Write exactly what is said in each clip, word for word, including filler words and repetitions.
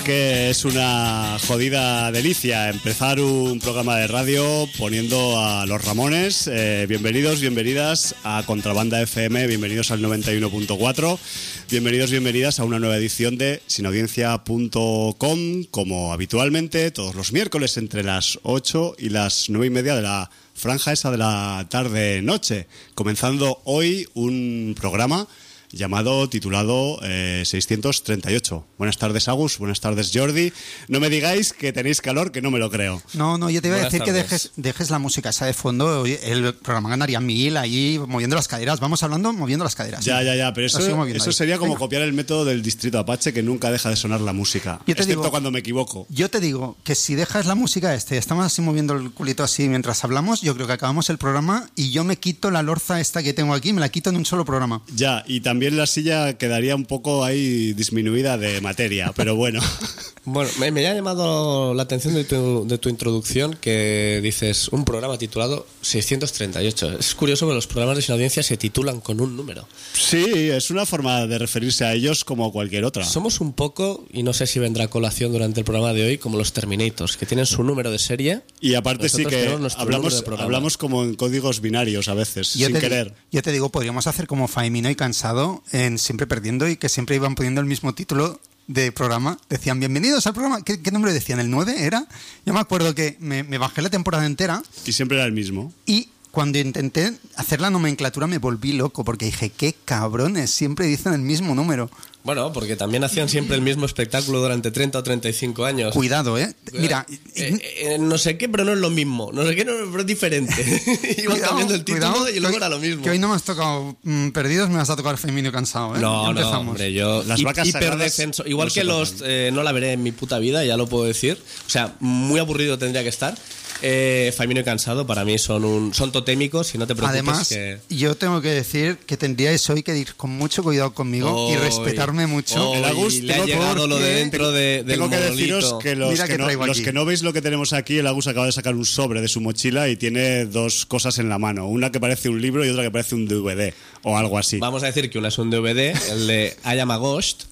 que es una jodida delicia empezar un programa de radio poniendo a los Ramones. Eh, bienvenidos, bienvenidas a Contrabanda F M, bienvenidos al noventa y uno punto cuatro, bienvenidos, bienvenidas a una nueva edición de sinaudiencia punto com, como habitualmente todos los miércoles entre las ocho y las nueve y media de la franja esa de la tarde-noche, comenzando hoy un programa llamado, titulado eh, seiscientos treinta y ocho. Buenas tardes, Agus, buenas tardes, Jordi. No me digáis que tenéis calor, que no me lo creo. No, no, yo te iba buenas a decir tardes. que dejes, dejes la música esa de fondo. El programa ganaría mil allí moviendo las caderas. Vamos hablando moviendo las caderas. Ya, ya, ya, pero eso, eso sería como Venga. copiar el método del Distrito Apache, que nunca deja de sonar la música, Yo te excepto digo- cuando me equivoco. Yo te digo que si dejas la música este, estamos así moviendo el culito así mientras hablamos, yo creo que acabamos el programa y yo me quito la lorza esta que tengo aquí, me la quito en un solo programa. Ya, y también la silla quedaría un poco ahí disminuida de materia, pero bueno. Bueno, me, me ha llamado la atención de tu, de tu introducción que dices un programa titulado seiscientos treinta y ocho. Es curioso que los programas de sin audiencia se titulan con un número. Sí, es una forma de referirse a ellos como cualquier otra. Somos un poco, y no sé si vendrá a colación durante el programa de hoy, como los Terminators, que tienen su número de serie. Y aparte sí Nosotros que tenemos nuestro número hablamos, de programa. hablamos como en códigos binarios a veces, Yo sin te di- querer. yo te digo, podríamos hacer como Faemino y Cansado en Siempre Perdiendo y que siempre iban poniendo el mismo título de programa. Decían, bienvenidos al programa. ¿Qué, qué número decían? ¿El nueve era? Yo me acuerdo que me, me bajé la temporada entera Y siempre era el mismo. y cuando intenté hacer la nomenclatura me volví loco porque dije, qué cabrones, siempre dicen el mismo número. Bueno, porque también hacían siempre el mismo espectáculo durante treinta o treinta y cinco años. Cuidado, ¿eh? Mira, Eh, eh, no sé qué, pero no es lo mismo. No sé qué, no, pero es diferente. Iban cuidado, cambiando el título cuidado, y luego que era hoy- lo mismo. Que hoy no me has tocado mm, perdidos, me vas a tocar Femenino Cansado, ¿eh? No, Ya no, empezamos. hombre, yo Las hi- vacas hiperdefenso, sagradas igual no que se los tocan. eh, no la veré en mi puta vida, ya lo puedo decir. O sea, muy aburrido tendría que estar. Eh, Faemino y Cansado para mí son un son totémicos y no te preocupes Además, que yo tengo que decir que tendríais hoy que ir con mucho cuidado conmigo y Hoy, respetarme mucho. hoy El Agus, le ha tengo- llegado lo de porque dentro de, del Tengo que deciros monolito. que los Mira que, que no, traigo los aquí. que no veis lo que tenemos aquí, el Agus acaba de sacar un sobre de su mochila y tiene dos cosas en la mano. Una que parece un libro y otra que parece un D V D o algo así. Vamos a decir que una es un D V D, el de I Am a Ghost,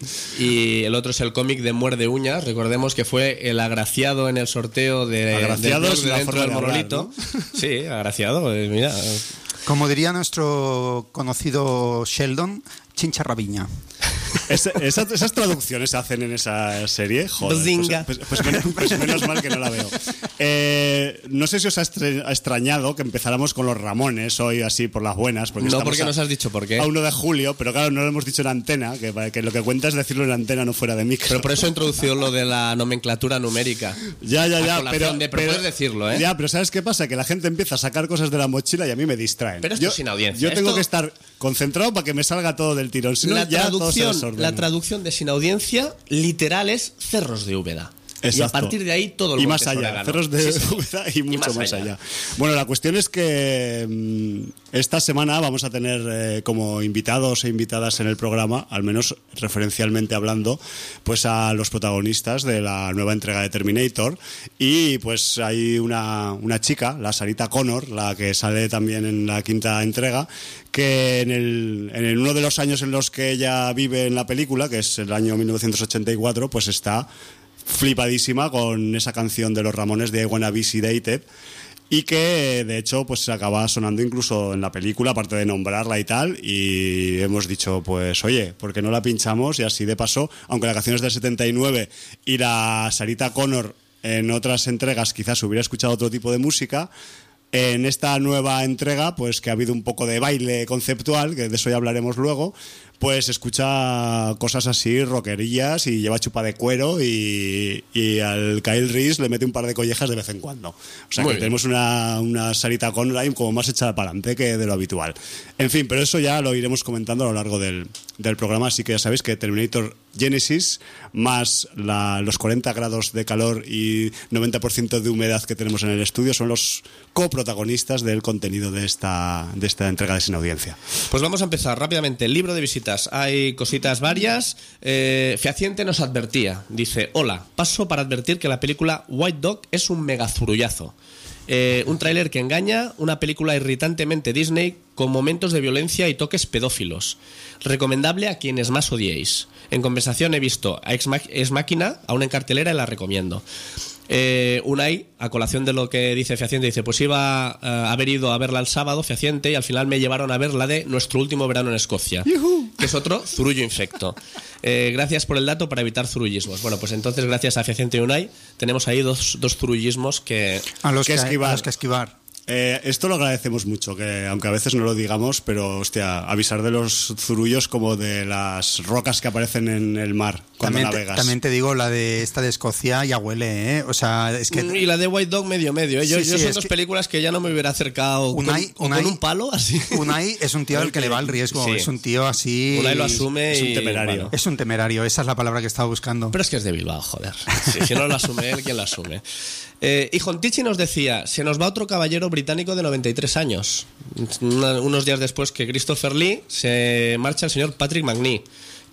y el otro es el cómic de Muerde Uñas. Recordemos que fue el agraciado en el sorteo de, Agraciado del es blog de la dentro forma del de hablar, monolito. Sí, agraciado, eh, mira. Como diría nuestro conocido Sheldon, chincha rabiña. Es- esa- esas traducciones se hacen en esa serie. Joder, Bazinga. pues, pues- pues men- pues menos mal que no la veo. Eh, no sé si os ha estre- ha extrañado que empezáramos con los Ramones hoy así por las buenas. Porque No, estamos porque a- nos has dicho por qué. A uno de julio, pero claro, no lo hemos dicho en antena, que, que lo que cuenta es decirlo en antena, no fuera de micro. Pero por eso he introducido lo de la nomenclatura numérica. Ya, ya, A ya, colación pero, de- pero puedes decirlo, ¿eh? Ya, pero ¿sabes qué pasa? Que la gente empieza a sacar cosas de la mochila y a mí me distraen. Pero esto es sin audiencia. Yo tengo Esto- que estar concentrado para que me salga todo del tirón. Si no, La ya todo se traducción, desordena. la traducción de sin audiencia literal es Cerros de Úbeda. Y a Exacto. partir de ahí todo el Y monte más es allá, orégano. cerros de Sí, sí. Úbeda y mucho más más, allá. allá. Bueno, la cuestión es que mm, esta semana vamos a tener eh, como invitados e invitadas en el programa, al menos referencialmente hablando, pues a los protagonistas de la nueva entrega de Terminator. Y pues hay una, una chica, la Sarita Connor, la que sale también en la quinta entrega, que en, el, en el- uno de los años en los que ella vive en la película, que es el año mil novecientos ochenta y cuatro, pues está flipadísima con esa canción de los Ramones de I Wanna Be Sedated, y que de hecho pues se acaba sonando incluso en la película, aparte de nombrarla y tal, y hemos dicho pues oye, ¿por qué no la pinchamos? Y así de paso, aunque la canción es del setenta y nueve y la Sarita Connor en otras entregas quizás hubiera escuchado otro tipo de música, en esta nueva entrega, pues que ha habido un poco de baile conceptual, que de eso ya hablaremos luego, pues escucha cosas así, rockerillas, y lleva chupa de cuero, y, y al Kyle Reese le mete un par de collejas de vez en cuando. O sea Muy que bien. tenemos una, una Sarita Conrad como más echada para adelante que de lo habitual. En fin, pero eso ya lo iremos comentando a lo largo del, del programa, así que ya sabéis que Terminator Genesis, más la- los cuarenta grados de calor y noventa por ciento de humedad que tenemos en el estudio, son los coprotagonistas del contenido de esta, de esta entrega de Sin Audiencia. Pues vamos a empezar rápidamente. El libro de visitas. Hay cositas varias. Eh, Fehaciente nos advertía. Dice, hola, paso para advertir que la película White Dog es un megazurullazo. Eh, un tráiler que engaña, una película irritantemente Disney con momentos de violencia y toques pedófilos. Recomendable a quienes más odiéis. En compensación he visto a Ex, Ma- Ex Machina, aún en cartelera, y la recomiendo. Eh, Unai, a colación de lo que dice Fehaciente, dice, pues iba a haber ido a verla el sábado, Fehaciente, y al final me llevaron a ver la de Nuestro último verano en Escocia, ¡yujú!, que es otro zurullo infecto. Eh, gracias por el dato para evitar zurullismos. Bueno, pues entonces gracias a Fehaciente y Unai tenemos ahí dos, dos zurullismos que... A los que que, esquivar. a los que esquivar. Eh, esto lo agradecemos mucho, que aunque a veces no lo digamos, pero hostia, avisar de los zurullos como de las rocas que aparecen en el mar cuando También te, navegas. también te digo, la de esta de Escocia ya huele, ¿eh? O sea, es que... Y la de White Dog medio medio, ¿eh? Yo, Sí, yo sí, son es dos que- películas que ya no me hubiera acercado Unai- con, Unai- con un palo así. Unai es un tío al que le va el riesgo, Sí. es un tío así... Unai lo asume es un y, temerario. bueno. Es un temerario, esa es la palabra que estaba buscando. Pero es que es de Bilbao, joder. Si, si no lo asume él, ¿quién lo asume? Eh, y Jontichi nos decía, se nos va otro caballero británico de noventa y tres años. Una- unos días después que Christopher Lee, se marcha el señor Patrick Macnee,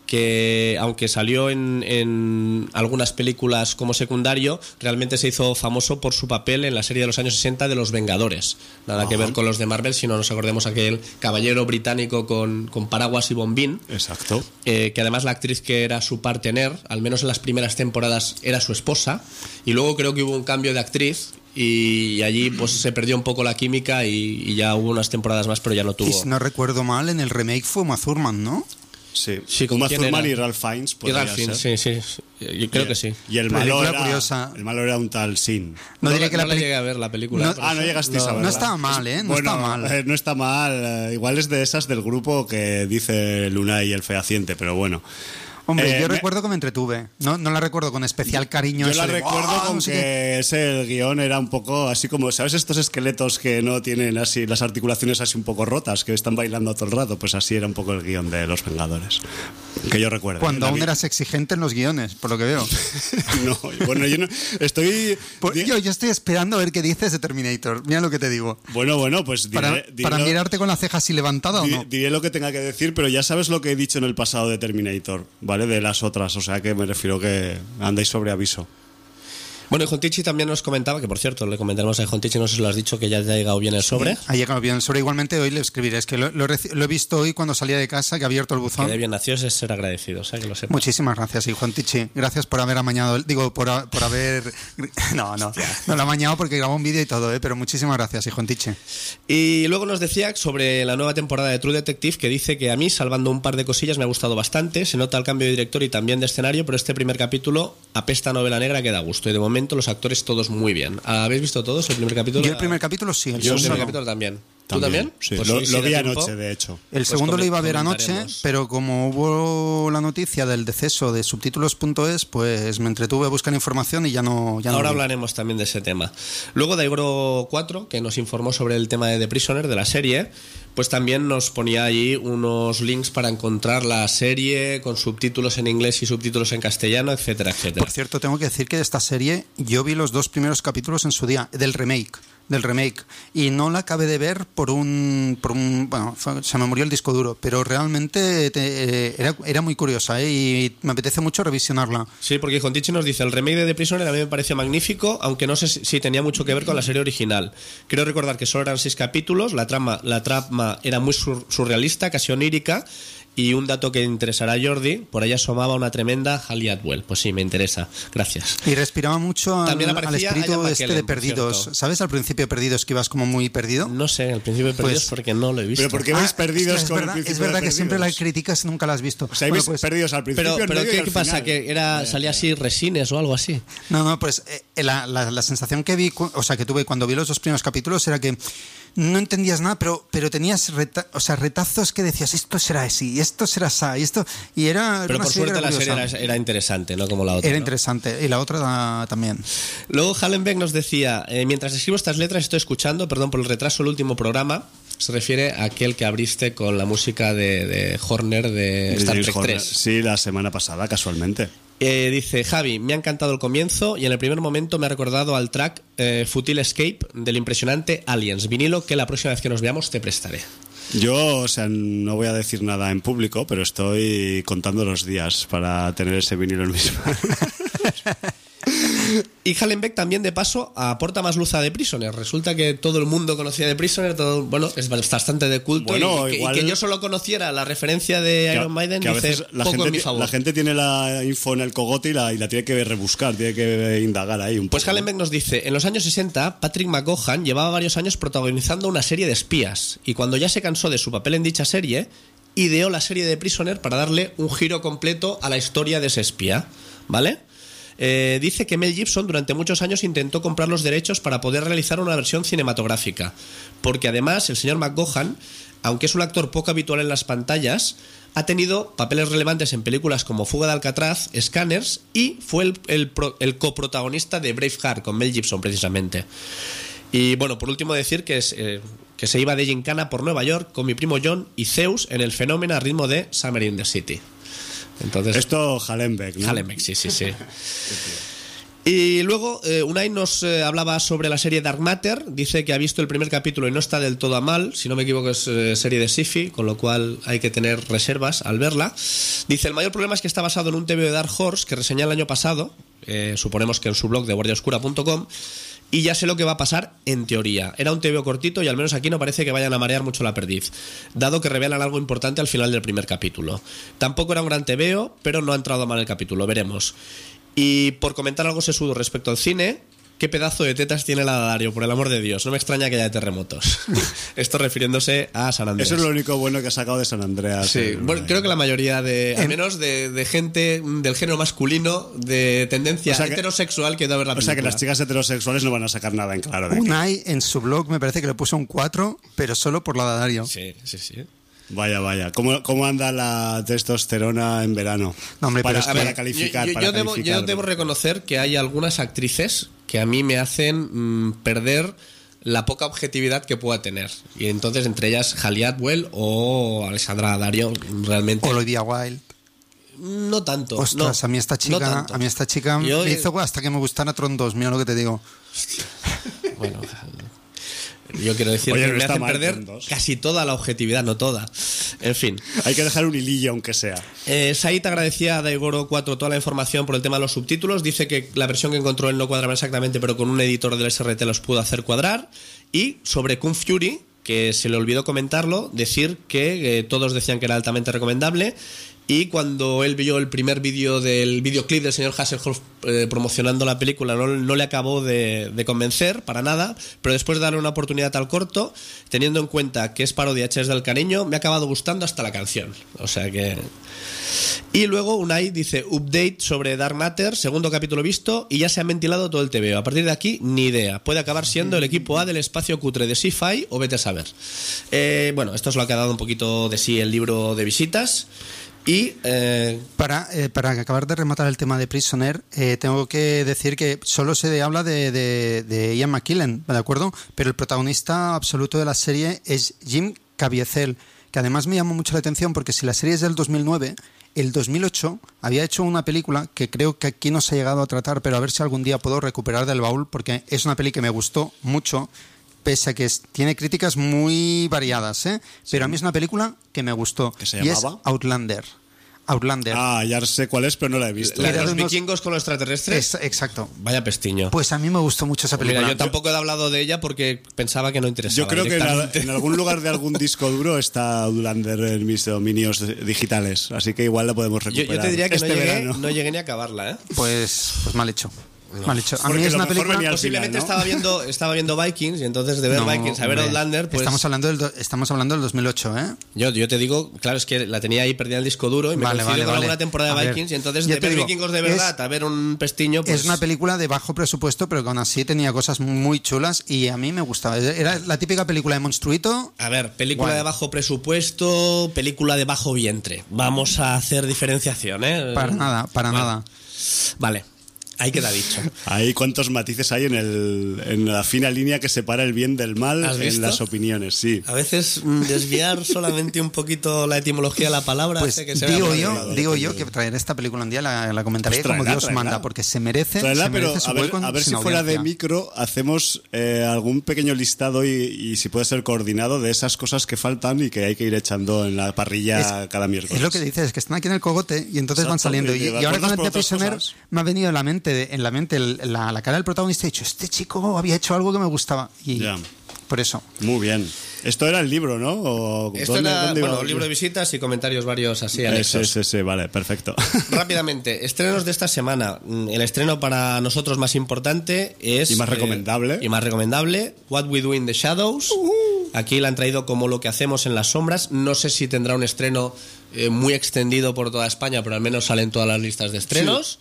que aunque salió en, en algunas películas como secundario, realmente se hizo famoso por su papel en la serie de los años sesenta de Los Vengadores. Nada Ajá. que ver con los de Marvel, sino nos acordemos aquel caballero británico con, con paraguas y bombín. Exacto. Eh, que además la actriz que era su partener, al menos en las primeras temporadas, era su esposa, y luego creo que hubo un cambio de actriz y allí pues se perdió un poco la química y, y ya hubo unas temporadas más, pero ya no tuvo. Y si no recuerdo mal, en el remake fue Uma Thurman, ¿no? Sí, Sí, ¿con Uma quién Thurman era? y Ralph Fiennes Y podría Ralph Fiennes, ser. sí, sí, yo creo Y- que sí. Y el malo, Película era, curiosa. el malo era un tal Sin. No, No, diré le- que no la le peli- llegué a ver la película. No- por Ah, eso. no llegasteis a No verla. estaba mal, ¿eh? No Bueno, está mal. eh, no está mal. eh, igual es de esas del grupo que dice Luna y el Fehaciente, pero bueno. Hombre, Eh, yo me- recuerdo que me entretuve. No, no la recuerdo con especial cariño. Yo eso la de, recuerdo "Oh, con no sé que qué". ese el guión era un poco así como, ¿sabes? Estos esqueletos que no tienen así las articulaciones así un poco rotas, que están bailando todo el rato, pues así era un poco el guión de Los Vengadores. Que yo recuerdo. Cuando La aún vi- eras exigente en los guiones, por lo que veo. No, bueno, yo no, estoy... Pues di- yo, yo estoy esperando a ver qué dices de Terminator. Mira lo que te digo. Bueno, bueno, pues diré, Para, diré para lo- mirarte con la ceja así levantada o di- no. diré lo que tenga que decir, pero ya sabes lo que he dicho en el pasado de Terminator, ¿vale? De las otras, o sea que me refiero que andáis sobre aviso. Bueno, y Jontichi también nos comentaba, que por cierto, le comentaremos a Jontichi, no sé si lo has dicho, que ya te ha llegado bien el sobre. Ha llegado bien el sobre. Igualmente hoy le escribiré. Es que lo, lo he reci- lo he visto hoy cuando salía de casa, que ha abierto el Que buzón. de bien nació es ser agradecido, o sea, que lo sepas. Muchísimas gracias, y Juan Tichi. Gracias por haber amañado, el- digo, por, a- por haber... No, no, no lo ha amañado porque grabó un vídeo y todo, ¿eh? Pero muchísimas gracias, y Juan Tichi. Y luego nos decía sobre la nueva temporada de True Detective, que dice que a mí, salvando un par de cosillas, me ha gustado bastante. Se nota el cambio de director y también de escenario, pero este primer capítulo apesta a novela negra que da gusto. Y de momento los actores todos muy bien. ¿Habéis visto todos el primer capítulo? Yo el primer capítulo sí, el Yo el segundo primer no. capítulo también. ¿Tú también? Sí, Pues lo, hoy, si lo da vi tiempo, anoche, de hecho. El Pues segundo lo comen- iba a ver anoche, comentaremos. pero como hubo la noticia del deceso de subtítulos punto es, pues me entretuve a buscar información y ya no... Ya no Ahora lo vi. hablaremos también de ese tema. Luego Daigoro cuatro, que nos informó sobre el tema de The Prisoner, de la serie, pues también nos ponía allí unos links para encontrar la serie con subtítulos en inglés y subtítulos en castellano, etcétera, etcétera. Por cierto, tengo que decir que de esta serie yo vi los dos primeros capítulos en su día, del remake. del remake y no la acabé de ver por un, por un bueno, fue- se me murió el disco duro, pero realmente te- eh, era, era muy curiosa, ¿eh? Y me apetece mucho revisionarla. Sí, porque Jontichi nos dice, el remake de The Prisoner a mí me pareció magnífico, aunque no sé si, si tenía mucho que ver con la serie original. Creo recordar que solo eran seis capítulos, la trama, la trama era muy sur- surrealista, casi onírica, y un dato que interesará a Jordi, por ahí asomaba una tremenda Hayley Atwell. Pues sí, me interesa. Gracias. Y respiraba mucho al, También al aparecía espíritu Ian este McKellen, de por Perdidos. cierto. ¿Sabes al principio de Perdidos que ibas como muy perdido? No sé, al principio de Perdidos Pues- porque no lo he visto. Pero ¿por qué vais Ah, perdidos es que con es el verdad, principio es verdad de que siempre la Perdidos? criticas y nunca la has visto. O sea, Bueno, ibais pues- perdidos al principio, Pero, en pero medio y ¿qué, al qué pasa? final. ¿Que era, salía así resines o algo así? No, no, pues eh, la, la- la sensación que vi, cu- o sea, que tuve cuando vi los dos primeros capítulos era que no entendías nada, pero, pero tenías reta- o sea, retazos que decías, esto será así, y esto será así, y esto... Y era, era Pero una por serie suerte la serie curiosa. era, era interesante, no como la otra. Era ¿no? interesante, y la otra da- también. Luego Hallenbeck nos decía, eh, mientras escribo estas letras estoy escuchando, perdón por el retraso, el último programa. Se refiere a aquel que abriste con la música de, de Horner de De Star James Trek Horner. tres. Sí, la semana pasada, casualmente. Eh, dice, Javi, me ha encantado el comienzo y en el primer momento me ha recordado al track eh, Futile Escape del impresionante Aliens, vinilo que la próxima vez que nos veamos te prestaré. Yo, o sea, no voy a decir nada en público, pero estoy contando los días para tener ese vinilo en mis manos. Y Hallenbeck también, de paso, aporta más luz a The Prisoner. Resulta que todo el mundo conocía The Prisoner, todo, bueno, es bastante de culto. Bueno, y, que, igual... y que yo solo conociera la referencia de Iron Maiden que a dice veces la poco gente, en mi favor. La gente tiene la info en el cogote y la, y la tiene que rebuscar, tiene que indagar ahí un poco. Pues Hallenbeck nos dice, en los años sesenta, Patrick McGowan llevaba varios años protagonizando una serie de espías, y cuando ya se cansó de su papel en dicha serie, ideó la serie de Prisoner para darle un giro completo a la historia de ese espía, ¿vale? Eh, dice que Mel Gibson durante muchos años intentó comprar los derechos para poder realizar una versión cinematográfica, porque además el señor McGowan, aunque es un actor poco habitual en las pantallas, ha tenido papeles relevantes en películas como Fuga de Alcatraz, Scanners, y fue el, el, el coprotagonista de Braveheart con Mel Gibson precisamente. Y bueno, por último decir que, es, eh, que se iba de gincana por Nueva York con mi primo John y Zeus en el Fenómeno a ritmo de Summer in the City. Entonces, esto Hallenbeck, ¿no? Hallenbeck, sí, sí, sí. Y luego eh, Unai nos eh, hablaba sobre la serie Dark Matter. Dice que ha visto el primer capítulo y no está del todo a mal. Si no me equivoco es eh, serie de sci-fi, con lo cual hay que tener reservas al verla. Dice, el mayor problema es que está basado en un T V de Dark Horse que reseñé el año pasado, eh, suponemos que en su blog de guardia oscura punto com, y ya sé lo que va a pasar en teoría. Era un T V cortito y al menos aquí no parece que vayan a marear mucho la perdiz, dado que revelan algo importante al final del primer capítulo. Tampoco era un gran tebeo, pero no ha entrado mal el capítulo, veremos. Y por comentar algo sesudo respecto al cine, qué pedazo de tetas tiene la Dario, por el amor de Dios. No me extraña que haya terremotos. Esto refiriéndose a San Andreas. Eso es lo único bueno que ha sacado de San Andreas. Sí, bueno, creo que la mayoría de, al menos de, de gente del género masculino, de tendencia o sea que, heterosexual, que da a ver la película. O sea que las chicas heterosexuales no van a sacar nada en claro de aquí. Unai en su blog me parece que le puso un cuatro, pero solo por la de Dario. Sí, sí, sí. Vaya, vaya. ¿Cómo, cómo anda la testosterona en verano? No, hombre, para, pero es para que calificar. Yo, yo, para yo, debo, calificar. yo debo reconocer que hay algunas actrices que a mí me hacen mmm, perder la poca objetividad que pueda tener. Y entonces, entre ellas, Hayley Atwell o Alessandra Dario, realmente. Olivia Wilde. No tanto. Ostras, no, a mí esta chica, no a mí esta chica yo, me hizo hasta que me gustara Tron dos, mira lo que te digo. Bueno, yo quiero decir Oye, que no me está hacen mal, perder casi toda la objetividad, no toda. En fin. Hay que dejar un hilillo, aunque sea. Eh, Said agradecía a Daigoro cuatro toda la información por el tema de los subtítulos. Dice que la versión que encontró él no cuadraba exactamente, pero con un editor del S R T los pudo hacer cuadrar. Y sobre Kung Fury, que se le olvidó comentarlo, decir que eh, todos decían que era altamente recomendable. Y cuando él vio el primer vídeo del videoclip del señor Hasselhoff eh, promocionando la película, no, no le acabó de, de convencer para nada, pero después de darle una oportunidad al corto, teniendo en cuenta que es parodia hecha desde el cariño, me ha acabado gustando hasta la canción. O sea que... Y luego Unai dice, update sobre Dark Matter, segundo capítulo visto, y ya se ha ventilado todo el T V O. A partir de aquí, ni idea. Puede acabar siendo el equipo A del espacio cutre de Sci-Fi o vete a saber. Eh, bueno, esto es lo que ha dado un poquito de sí el libro de visitas. Y eh... para, eh, para acabar de rematar el tema de Prisoner, eh, tengo que decir que solo se habla de, de, de Ian McKellen, ¿de acuerdo? Pero el protagonista absoluto de la serie es Jim Caviezel, que además me llamó mucho la atención porque si la serie es del dos mil nueve, el dos mil ocho había hecho una película que creo que aquí no se ha llegado a tratar, pero a ver si algún día puedo recuperar del baúl, porque es una peli que me gustó mucho, pese a que es, tiene críticas muy variadas, ¿eh? Sí. Pero a mí es una película que me gustó. ¿Qué se y llamaba? es Outlander. Outlander. Ah, ya sé cuál es, pero no la he visto. ¿La de Era los de unos- vikingos con los extraterrestres? Es- exacto. Vaya pestiño. Pues a mí me gustó mucho esa película. Mira, yo tampoco he hablado de ella porque pensaba que no interesaba. Yo creo que en, directamente. en algún lugar de algún disco duro está Outlander en mis dominios digitales, así que igual la podemos Yo, recuperar. yo te diría que este no, llegué, verano. no llegué ni a acabarla, ¿eh? Pues, pues mal hecho. Mal hecho. A Porque mí es lo una mejor película... venía al Posiblemente final, ¿no? estaba viendo estaba viendo Vikings y entonces de ver No, Vikings a ver hombre, Outlander, pues Estamos hablando, del do- estamos hablando del dos mil ocho, ¿eh? yo, yo te digo, claro, es que la tenía ahí perdida en el disco duro y me Vale, coincidió vale, con vale. alguna temporada A de ver, Vikings y entonces ya de te ver digo, Vikingos de es- verdad a ver un pestiño, pues Es una película de bajo presupuesto, pero que aún así tenía cosas muy chulas y a mí me gustaba. Era la típica película de monstruito. a ver, película Guay. de bajo presupuesto, película de bajo vientre. Vamos a hacer diferenciación, ¿eh? Para nada, para Bueno, nada. Vale, ahí queda dicho. Ahí cuántos matices hay en, el, en la fina línea que separa el bien del mal ¿Has en visto? las opiniones, sí. A veces mm, desviar solamente un poquito la etimología de la palabra Pues hace que se vea digo por yo, otro lado. digo yo que traeré esta película un día, la, la comentaré Pues como tráela, Dios tráela. manda, porque se merece, Tráela, se pero merece su a ver, hueco a ver si sin fuera de audiencia. micro hacemos eh, algún pequeño listado y, y si puede ser coordinado de esas cosas que faltan y que hay que ir echando en la parrilla Es- cada miércoles. Es lo que dices, es que están aquí en el cogote y entonces van Exacto, saliendo. que Y, te y ahora con acuerdas el por de otras Prisoner cosas. me ha venido a la mente mente, en la mente el, la, la cara del protagonista y he dicho, este chico había hecho algo que me gustaba. Y Ya. por eso. Muy bien. Esto era el libro, ¿no? ¿O Esto dónde- era, dónde iba? bueno, libro de visitas y comentarios varios así Sí, anexos. sí, sí, vale, perfecto. Rápidamente, estrenos de esta semana. El estreno para nosotros más importante es... Y más recomendable. Y más recomendable, What We Do in the Shadows. Aquí la han traído como Lo que hacemos en las sombras. No sé si tendrá un estreno eh, muy extendido por toda España, pero al menos sale en todas las listas de estrenos.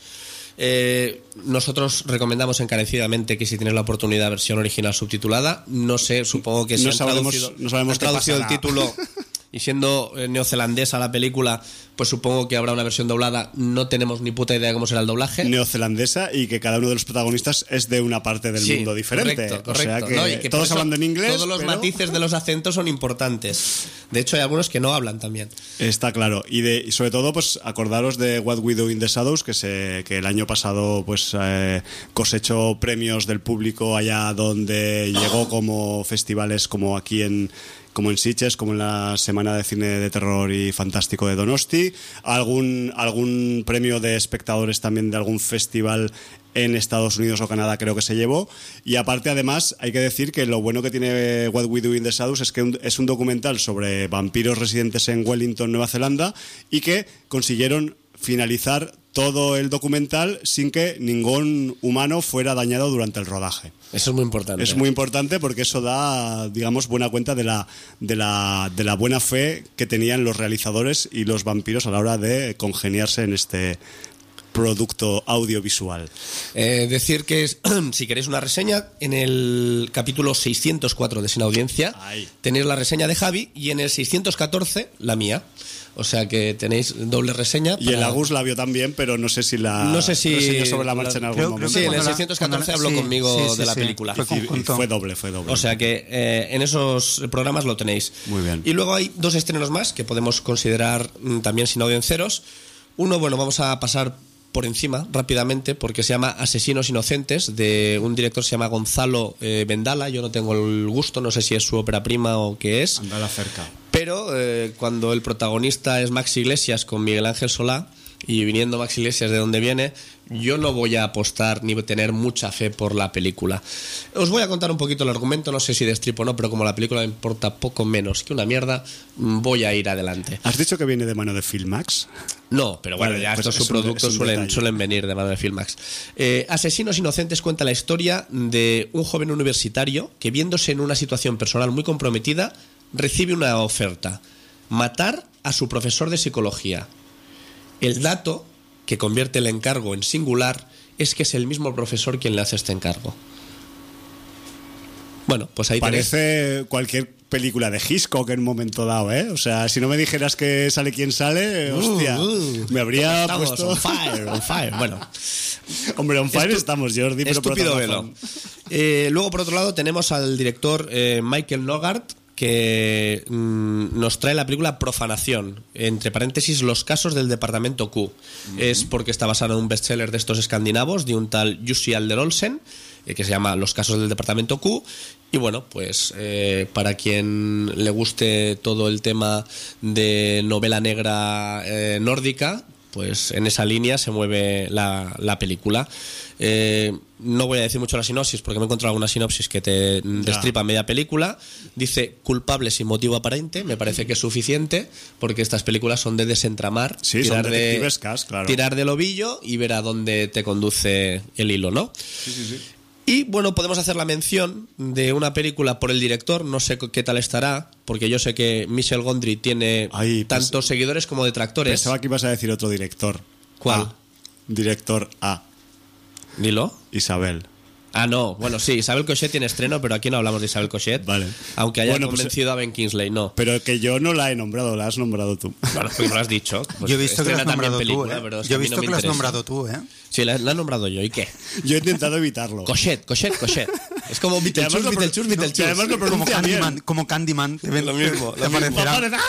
Eh, nosotros recomendamos encarecidamente que si tienes la oportunidad versión original subtitulada. No sé, supongo que si No han sabemos- traducido, no sabemos han qué traducido el pasará. título y siendo eh, neozelandesa la película, pues supongo que habrá una versión doblada. No tenemos ni puta idea de cómo será el doblaje. Neozelandesa y que cada uno de los protagonistas es de una parte del Sí, mundo diferente. correcto, correcto. O sea que, ¿no? Y que por todos eso hablando en inglés. Todos los pero matices de los acentos son importantes. De hecho, hay algunos que no hablan también. Está claro. Y, de, y sobre todo, pues acordaros de What We Do in the Shadows, que, se, que el año pasado pues eh, cosechó premios del público allá donde llegó, como festivales como aquí en... como en Sitges, como en la Semana de Cine de Terror y Fantástico de Donosti, algún, algún premio de espectadores también de algún festival en Estados Unidos o Canadá creo que se llevó, y aparte además hay que decir que lo bueno que tiene What We Do in the Shadows es que un- es un documental sobre vampiros residentes en Wellington, Nueva Zelanda, y que consiguieron finalizar todo el documental sin que ningún humano fuera dañado durante el rodaje. Eso es muy importante. Es muy importante porque eso da, digamos, buena cuenta de la, de la, de la buena fe que tenían los realizadores y los vampiros a la hora de congeniarse en este producto audiovisual. Eh, decir que es- si queréis una reseña, en el capítulo seiscientos cuatro de Sin Audiencia Ahí. tenéis la reseña de Javi y en el seiscientos catorce la mía. O sea que tenéis doble reseña. Y el para- Agus la vio también, pero no sé si la No sé si- reseñó sobre la marcha en algún Creo- creo momento. Sí, en el cuando la- seiscientos catorce cuando la- habló sí, conmigo sí, sí, de la sí. película. Fue Y- y conjunto. fue doble, fue doble. O sea que eh, en esos programas lo tenéis. Muy bien. Y luego hay dos estrenos más que podemos considerar mm, también sin audiencieros. Uno, bueno, vamos a pasar por encima rápidamente porque se llama Asesinos Inocentes, de un director que se llama Gonzalo eh, Vendala. Yo no tengo el gusto, no sé si es su ópera prima o qué es. Andala cerca. Pero eh, cuando el protagonista es Max Iglesias con Miguel Ángel Solá, y viniendo Max Iglesias de donde viene, yo no voy a apostar ni tener mucha fe por la película. Os voy a contar un poquito el argumento, no sé si destripo o no, pero como la película me importa poco menos que una mierda, mm, voy a ir adelante. ¿Has dicho que viene de mano de Filmax? No, pero bueno, Vale, ya pues estos es un- subproductos es un suelen, detalle. suelen venir de mano de Filmax. Eh, Asesinos Inocentes cuenta la historia de un joven universitario que, viéndose en una situación personal muy comprometida, recibe una oferta: matar a su profesor de psicología. El dato que convierte el encargo en singular es que es el mismo profesor quien le hace este encargo. Bueno, pues ahí tenéis. Parece cualquier película de Hitchcock en un momento dado, ¿eh? O sea, si no me dijeras que sale quien sale, hostia, uh, me habría Estamos puesto... on fire, on fire. Bueno, Hombre, on fire Estu- estamos, Jordi, pero por estúpido otra velo. razón. Eh, luego, por otro lado, tenemos al director eh, Michael Nogart, que mm, nos trae la película Profanación, entre paréntesis, los casos del departamento Q. Es porque está basado en un bestseller de estos escandinavos, de un tal Jussi Alder Olsen, eh, que se llama Los casos del departamento Q. Y bueno, pues eh, para quien le guste todo el tema de novela negra eh, nórdica, pues en esa línea se mueve la, la película. Eh, no voy a decir mucho la sinopsis porque me he encontrado alguna sinopsis que te destripa media película. Dice culpable sin motivo aparente. Me parece que es suficiente porque estas películas son de desentramar, Sí, son detectivescas, claro. tirar del ovillo y ver a dónde te conduce el hilo, ¿no? Y bueno, podemos hacer la mención de una película por el director, no sé qué tal estará, porque yo sé que Michel Gondry tiene Ay, pues- tantos seguidores como detractores. Pensaba que ibas a decir otro director. ¿Cuál? A. Director A. Dilo. Isabel. Ah, no, bueno, sí, Isabel Cochet tiene estreno, pero aquí no hablamos de Isabel Cochet. Vale. Aunque haya Bueno, pues, convencido a Ben Kingsley, no. Pero que yo no la he nombrado, la has nombrado tú. Bueno, pues me lo has dicho. Pues Yo he visto que lo estrena has también nombrado tú, película, ¿eh? pero es Yo he a mí visto no me que lo has interesa. nombrado tú, ¿eh? Sí, la, la he nombrado yo, ¿y qué? Yo he intentado evitarlo. Cochet, Cochet, Cochet. Es como Y además Beetlejuice, lo pro- Beetlejuice, y Beetlejuice. además lo Como pronuncia bien. Candyman, como Candyman. Te ven- Lo mismo, te lo mismo. aparecerá.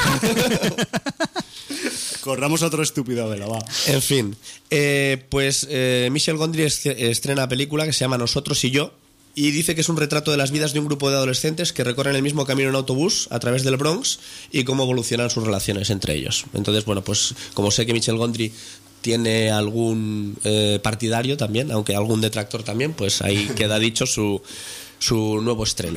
Corramos otro estúpido velo, va. En fin, eh, pues eh, Michel Gondry est- estrena película que se llama Nosotros y yo, y dice que es un retrato de las vidas de un grupo de adolescentes que recorren el mismo camino en autobús a través del Bronx y cómo evolucionan sus relaciones entre ellos. Entonces, bueno, pues como sé que Michel Gondry tiene algún eh, partidario también, aunque algún detractor también, pues ahí queda dicho su, su nuevo estreno.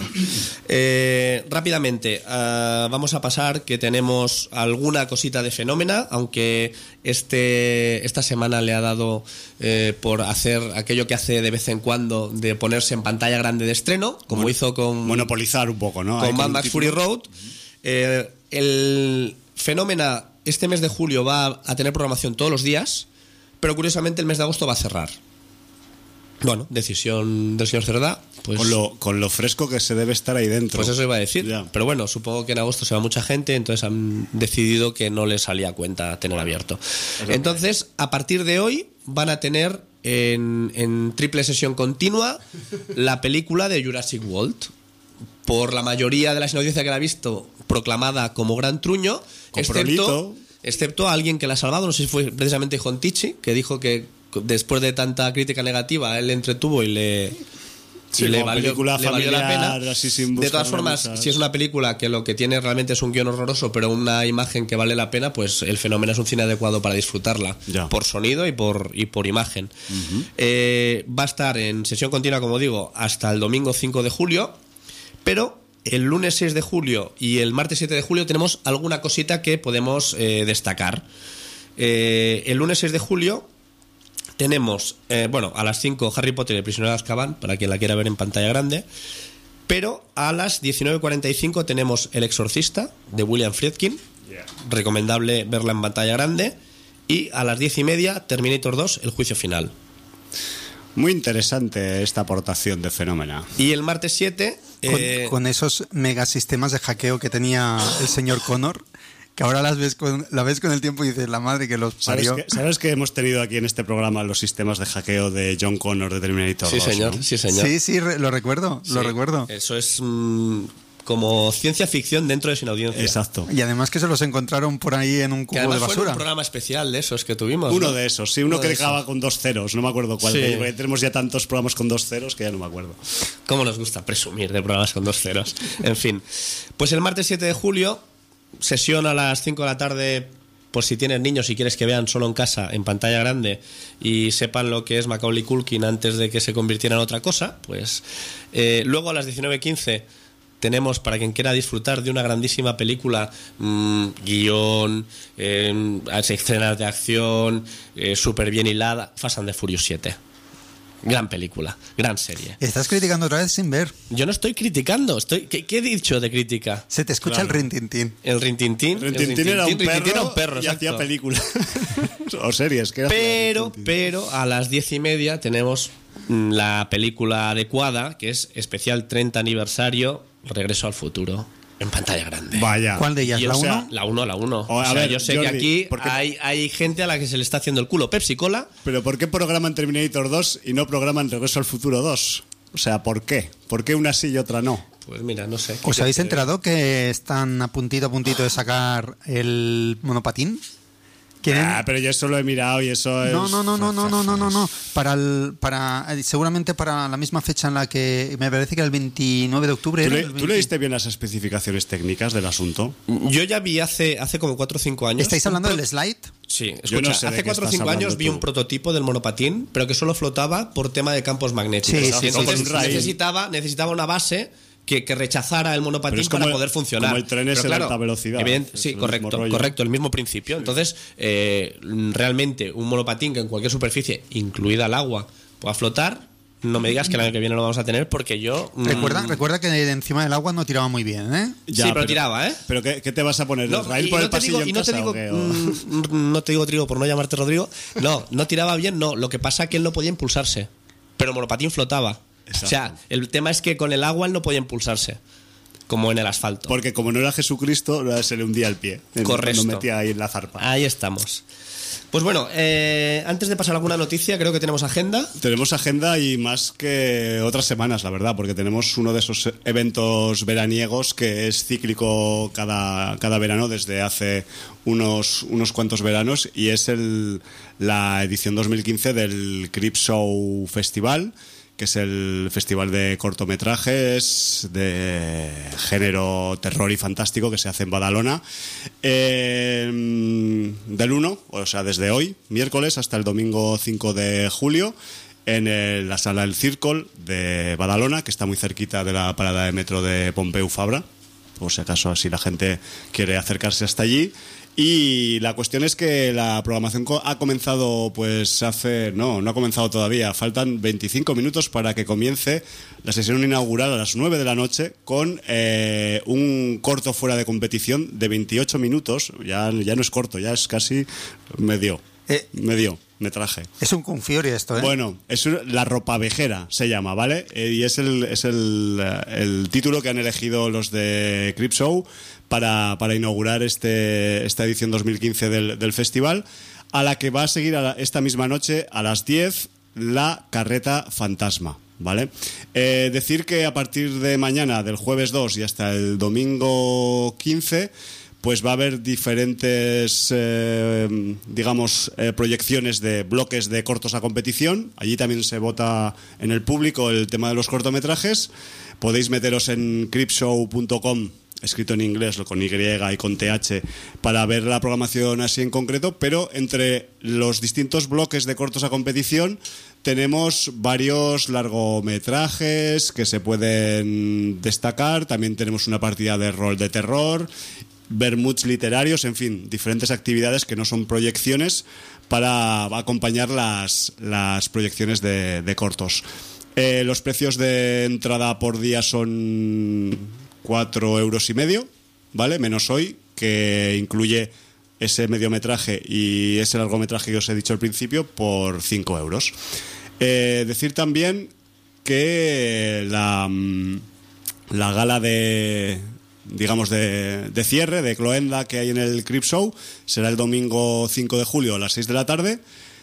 Eh, rápidamente, uh, vamos a pasar que tenemos alguna cosita de Fenómena, aunque este esta semana le ha dado eh, por hacer aquello que hace de vez en cuando, de ponerse en pantalla grande de estreno, como Mon- hizo con... Monopolizar un poco, ¿no? Ahí con con Mad un Max título. Fury Road. Eh, el Fenómena este mes de julio va a tener programación todos los días, pero curiosamente el mes de agosto va a cerrar. Bueno, decisión del señor Cerdá. Pues, Con lo, con lo fresco que se debe estar ahí dentro. pues eso iba a decir. Ya. Pero bueno, supongo que en agosto se va mucha gente, entonces han decidido que no les salía a cuenta tener abierto. Entonces, a partir de hoy van a tener en, en triple sesión continua la película de Jurassic World. Por la mayoría de la audiencia que la ha visto, proclamada como gran truño, Con excepto, prolito. excepto a alguien que la ha salvado, no sé si fue precisamente Jontichi, que dijo que después de tanta crítica negativa, él le entretuvo y le, Sí, y le, como valió, película le valió la familiar, pena. así sin De todas buscarle formas, muchas- si es una película que lo que tiene realmente es un guión horroroso, pero una imagen que vale la pena, pues el Fenómeno es un cine adecuado para disfrutarla, Ya. por sonido y por, y por imagen. Eh, va a estar en sesión continua, como digo, hasta el domingo cinco de julio, pero el lunes seis de julio y el martes siete de julio tenemos alguna cosita que podemos eh, destacar. Eh, el lunes seis de julio tenemos, eh, bueno, a las cinco Harry Potter y el prisionero de Azkaban, para quien la quiera ver en pantalla grande, pero a las diecinueve cuarenta y cinco tenemos El Exorcista, de William Friedkin, recomendable verla en pantalla grande, y a las diez y media Terminator dos, El Juicio Final. Muy interesante esta aportación de Fenómena. Y el martes siete... Con, eh, con esos megasistemas de hackeo que tenía el señor Connor, que ahora las ves con, la ves con el tiempo y dices, la madre que los ¿Sabes parió. que, ¿Sabes que hemos tenido aquí en este programa los sistemas de hackeo de John Connor de Terminator sí, dos, señor, ¿no? sí, señor. Sí, sí, re- lo recuerdo, lo Sí, recuerdo. Eso es mm, como ciencia ficción dentro de Sin Audiencia. Exacto. Y además que se los encontraron por ahí en un Que cubo además de fue en basura. un programa especial de esos que tuvimos. Uno ¿no? de esos, sí, uno, Uno que de acaba esos. con dos ceros, no me acuerdo cuál. Sí. que- porque tenemos ya tantos programas con dos ceros que ya no me acuerdo. ¿Cómo nos gusta presumir de programas con dos ceros? En fin. Pues el martes siete de julio, sesión a las cinco de la tarde, por si tienes niños y quieres que vean solo en casa, en pantalla grande, y sepan lo que es Macaulay Culkin antes de que se convirtiera en otra cosa, pues eh, luego a las diecinueve quince tenemos, para quien quiera disfrutar de una grandísima película, mmm, guión, eh, escenas de acción, eh, súper bien hilada, Fast and the Furious siete. Gran película, gran serie. Estás criticando otra vez sin ver. Yo no estoy criticando, estoy ¿qué, qué he dicho de crítica? Se te escucha Claro. el rintintín. El Rintintín. el Rintintín era un Rintintín perro, era un perro, y exacto. hacía películas. o series. Que era Pero, Rintintín. pero a las diez y media tenemos mm, la película adecuada, que es especial treinta aniversario, Regreso al Futuro, en pantalla grande. Vaya. ¿Cuál de ellas? Y, ¿La o sea, uno? la uno, la uno. O, O a sea, ver, yo sé Jordi, que aquí porque- hay, hay gente a la que se le está haciendo el culo. Pepsi Cola. Pero ¿por qué programan Terminator dos y no programan Regreso al Futuro dos? O sea, ¿por qué? ¿Por qué una sí y otra no? Pues mira, no sé. ¿Os habéis enterado que están a puntito a puntito de sacar el monopatín? ¿Quieren? Ah, pero yo eso lo he mirado y eso es... No, no, no, no, no, no, no, no, no. Para el, para eh, seguramente para la misma fecha en la que me parece que era el veintinueve de octubre. ¿Tú, era le- el ¿Tú veinte. leíste bien las especificaciones técnicas del asunto? Yo ya vi hace, hace como cuatro o cinco años. ¿Estáis hablando un pro- del slide? Sí, Yo escucha, no sé de hace qué cuatro o estás cinco años hablando vi tú. un prototipo del monopatín, pero que solo flotaba por tema de campos magnéticos. Sí, Y sí, entonces sí, sí. necesitaba, necesitaba una base que, que rechazara el Pero monopatín es como para el- poder funcionar. como el tren ese Pero de alta velocidad. evident- Es sí, el mismo correcto, rollo. correcto, el mismo principio. Entonces, eh, realmente un monopatín que en cualquier superficie, incluida el agua, pueda flotar, no me digas que el año que viene lo vamos a tener porque yo... mm, Recuerda, recuerda que de encima del agua no tiraba muy bien, ¿eh? Sí, pero tiraba, ¿eh? ¿Pero qué, qué te vas a poner? No, ¿Israel y por no el te pasillo digo, en y no te casa digo, o qué? O- mm, no te digo Trigo por no llamarte Rodrigo. No, no tiraba bien, no. Lo que pasa es que él no podía impulsarse. Pero el monopatín flotaba. Exacto. O sea, el tema es que con el agua él no podía impulsarse. Como en el asfalto. Porque como no era Jesucristo, se le hundía el pie. Correcto. Cuando metía ahí en la zarpa. Ahí estamos. Pues bueno, eh, antes de pasar a alguna noticia, creo que tenemos agenda. Tenemos agenda y más que otras semanas, la verdad, porque tenemos uno de esos eventos veraniegos que es cíclico cada, cada verano desde hace unos, unos cuantos veranos y es el, la edición dos mil quince del Creepshow Festival, que es el festival de cortometrajes de género terror y fantástico que se hace en Badalona. Eh, del uno, o sea, desde hoy, miércoles, hasta el domingo cinco de julio, en el, la sala El Círcol de Badalona, que está muy cerquita de la parada de metro de Pompeu Fabra, por si acaso así la gente quiere acercarse hasta allí. Y la cuestión es que la programación ha comenzado, pues hace... No, no ha comenzado todavía. Faltan veinticinco minutos para que comience la sesión inaugural a las nueve de la noche con eh, un corto fuera de competición de veintiocho minutos. Ya, ya no es corto, ya es casi medio. Eh, medio metraje. Es un Confiori esto, ¿eh? Bueno, es La Ropavejera, se llama, ¿vale? Eh, y es el, es el, el título que han elegido los de Creepshow para, para inaugurar este, esta edición dos mil quince del, del festival, a la que va a seguir a la, esta misma noche a las diez la Carreta Fantasma, ¿vale? Eh, decir que a partir de mañana, del jueves dos y hasta el domingo quince, pues va a haber diferentes, eh, digamos, eh, proyecciones de bloques de cortos a competición. Allí también se vota en el público el tema de los cortometrajes. Podéis meteros en creepshow punto com, escrito en inglés, con Y y con T H, para ver la programación así en concreto, pero entre los distintos bloques de cortos a competición tenemos varios largometrajes que se pueden destacar. También tenemos una partida de rol de terror, vermuts literarios, en fin, diferentes actividades que no son proyecciones para acompañar las, las proyecciones de, de cortos. Eh, los precios de entrada por día son cuatro euros y medio, ¿vale? Menos hoy, que incluye ese mediometraje y ese largometraje que os he dicho al principio, por cinco euros. Eh, decir también que la, la gala de... digamos de, de cierre, de cloenda que hay en el Creepshow será el domingo cinco de julio a las seis de la tarde,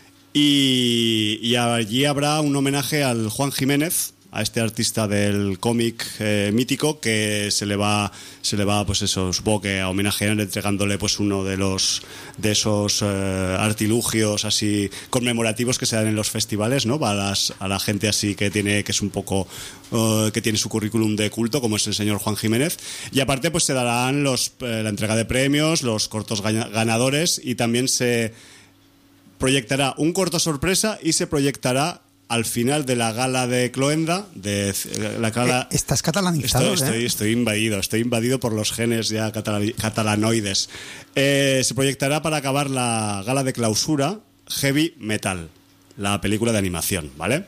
y, y allí habrá un homenaje al Juan Jiménez, a este artista del cómic eh, mítico, que se le va se le va pues eso, supongo que a homenajear entregándole pues uno de los de esos eh, artilugios así conmemorativos que se dan en los festivales, ¿no? Para las, a la gente así que tiene que es un poco uh, que tiene su currículum de culto, como es el señor Juan Jiménez. Y aparte pues se darán los eh, la entrega de premios, los cortos ganadores, y también se proyectará un corto sorpresa y se proyectará al final de la gala de cloenda, de la gala... Eh, Estás catalanizado, estoy, estoy, ¿eh? estoy invadido, estoy invadido por los genes ya catala- catalanoides. Eh, se proyectará para acabar la gala de clausura Heavy Metal, la película de animación, ¿vale?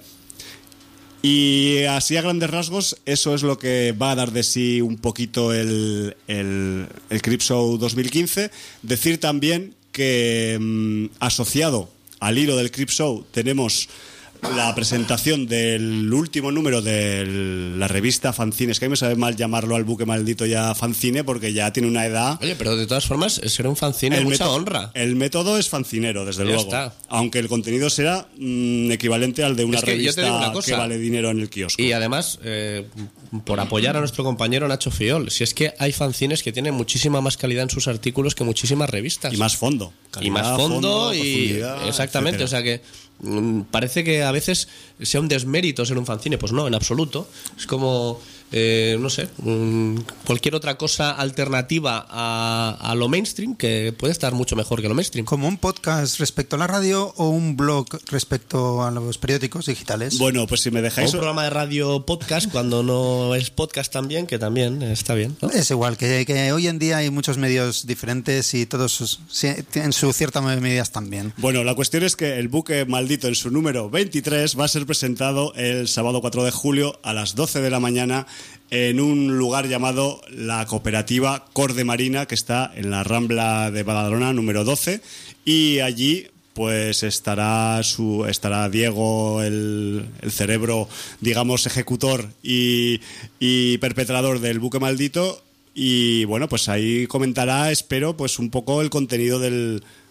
Y así a grandes rasgos, eso es lo que va a dar de sí un poquito el, el, el Creepshow dos mil quince. Decir también que mmm, asociado al hilo del Creepshow tenemos la presentación del último número de la revista Fanzines, que a mí me sabe mal llamarlo al buque maldito ya fanzine, porque ya tiene una edad. Oye, pero de todas formas, ser un fanzine es mucha método, honra. El método es fancinero, desde Ya luego. está. Aunque el contenido será mmm, equivalente al de una Es que yo te digo revista una cosa, que vale dinero en el kiosco. Y además, eh, por apoyar a nuestro compañero Nacho Fiol, si es que hay fanzines que tienen muchísima más calidad en sus artículos que muchísimas revistas. Y más fondo. Y más fondo, fondo y profundidad, exactamente, etcétera. o sea que mm, parece que a veces sea un desmérito ser un fanzine, pues no, en absoluto. Es como, eh, no sé, mm, cualquier otra cosa alternativa a, a lo mainstream, que puede estar mucho mejor que lo mainstream. ¿Como un podcast respecto a la radio o un blog respecto a los periódicos digitales? Bueno, pues si me O dejáis... un programa de radio podcast cuando no es podcast también, que también está bien, ¿no? Es igual, que, que hoy en día hay muchos medios diferentes y todos sus- si- en su cierta medida están bien. Bueno, la cuestión es que el buque maldito en su número veintitrés va a ser presentado el sábado cuatro de julio a las doce de la mañana en un lugar llamado la Cooperativa Cor de Marina, que está en la Rambla de Badalona número doce, y allí pues estará su estará Diego, el, el cerebro, digamos, ejecutor y, y perpetrador del buque maldito. Y bueno, pues ahí comentará, espero, pues un poco el contenido del,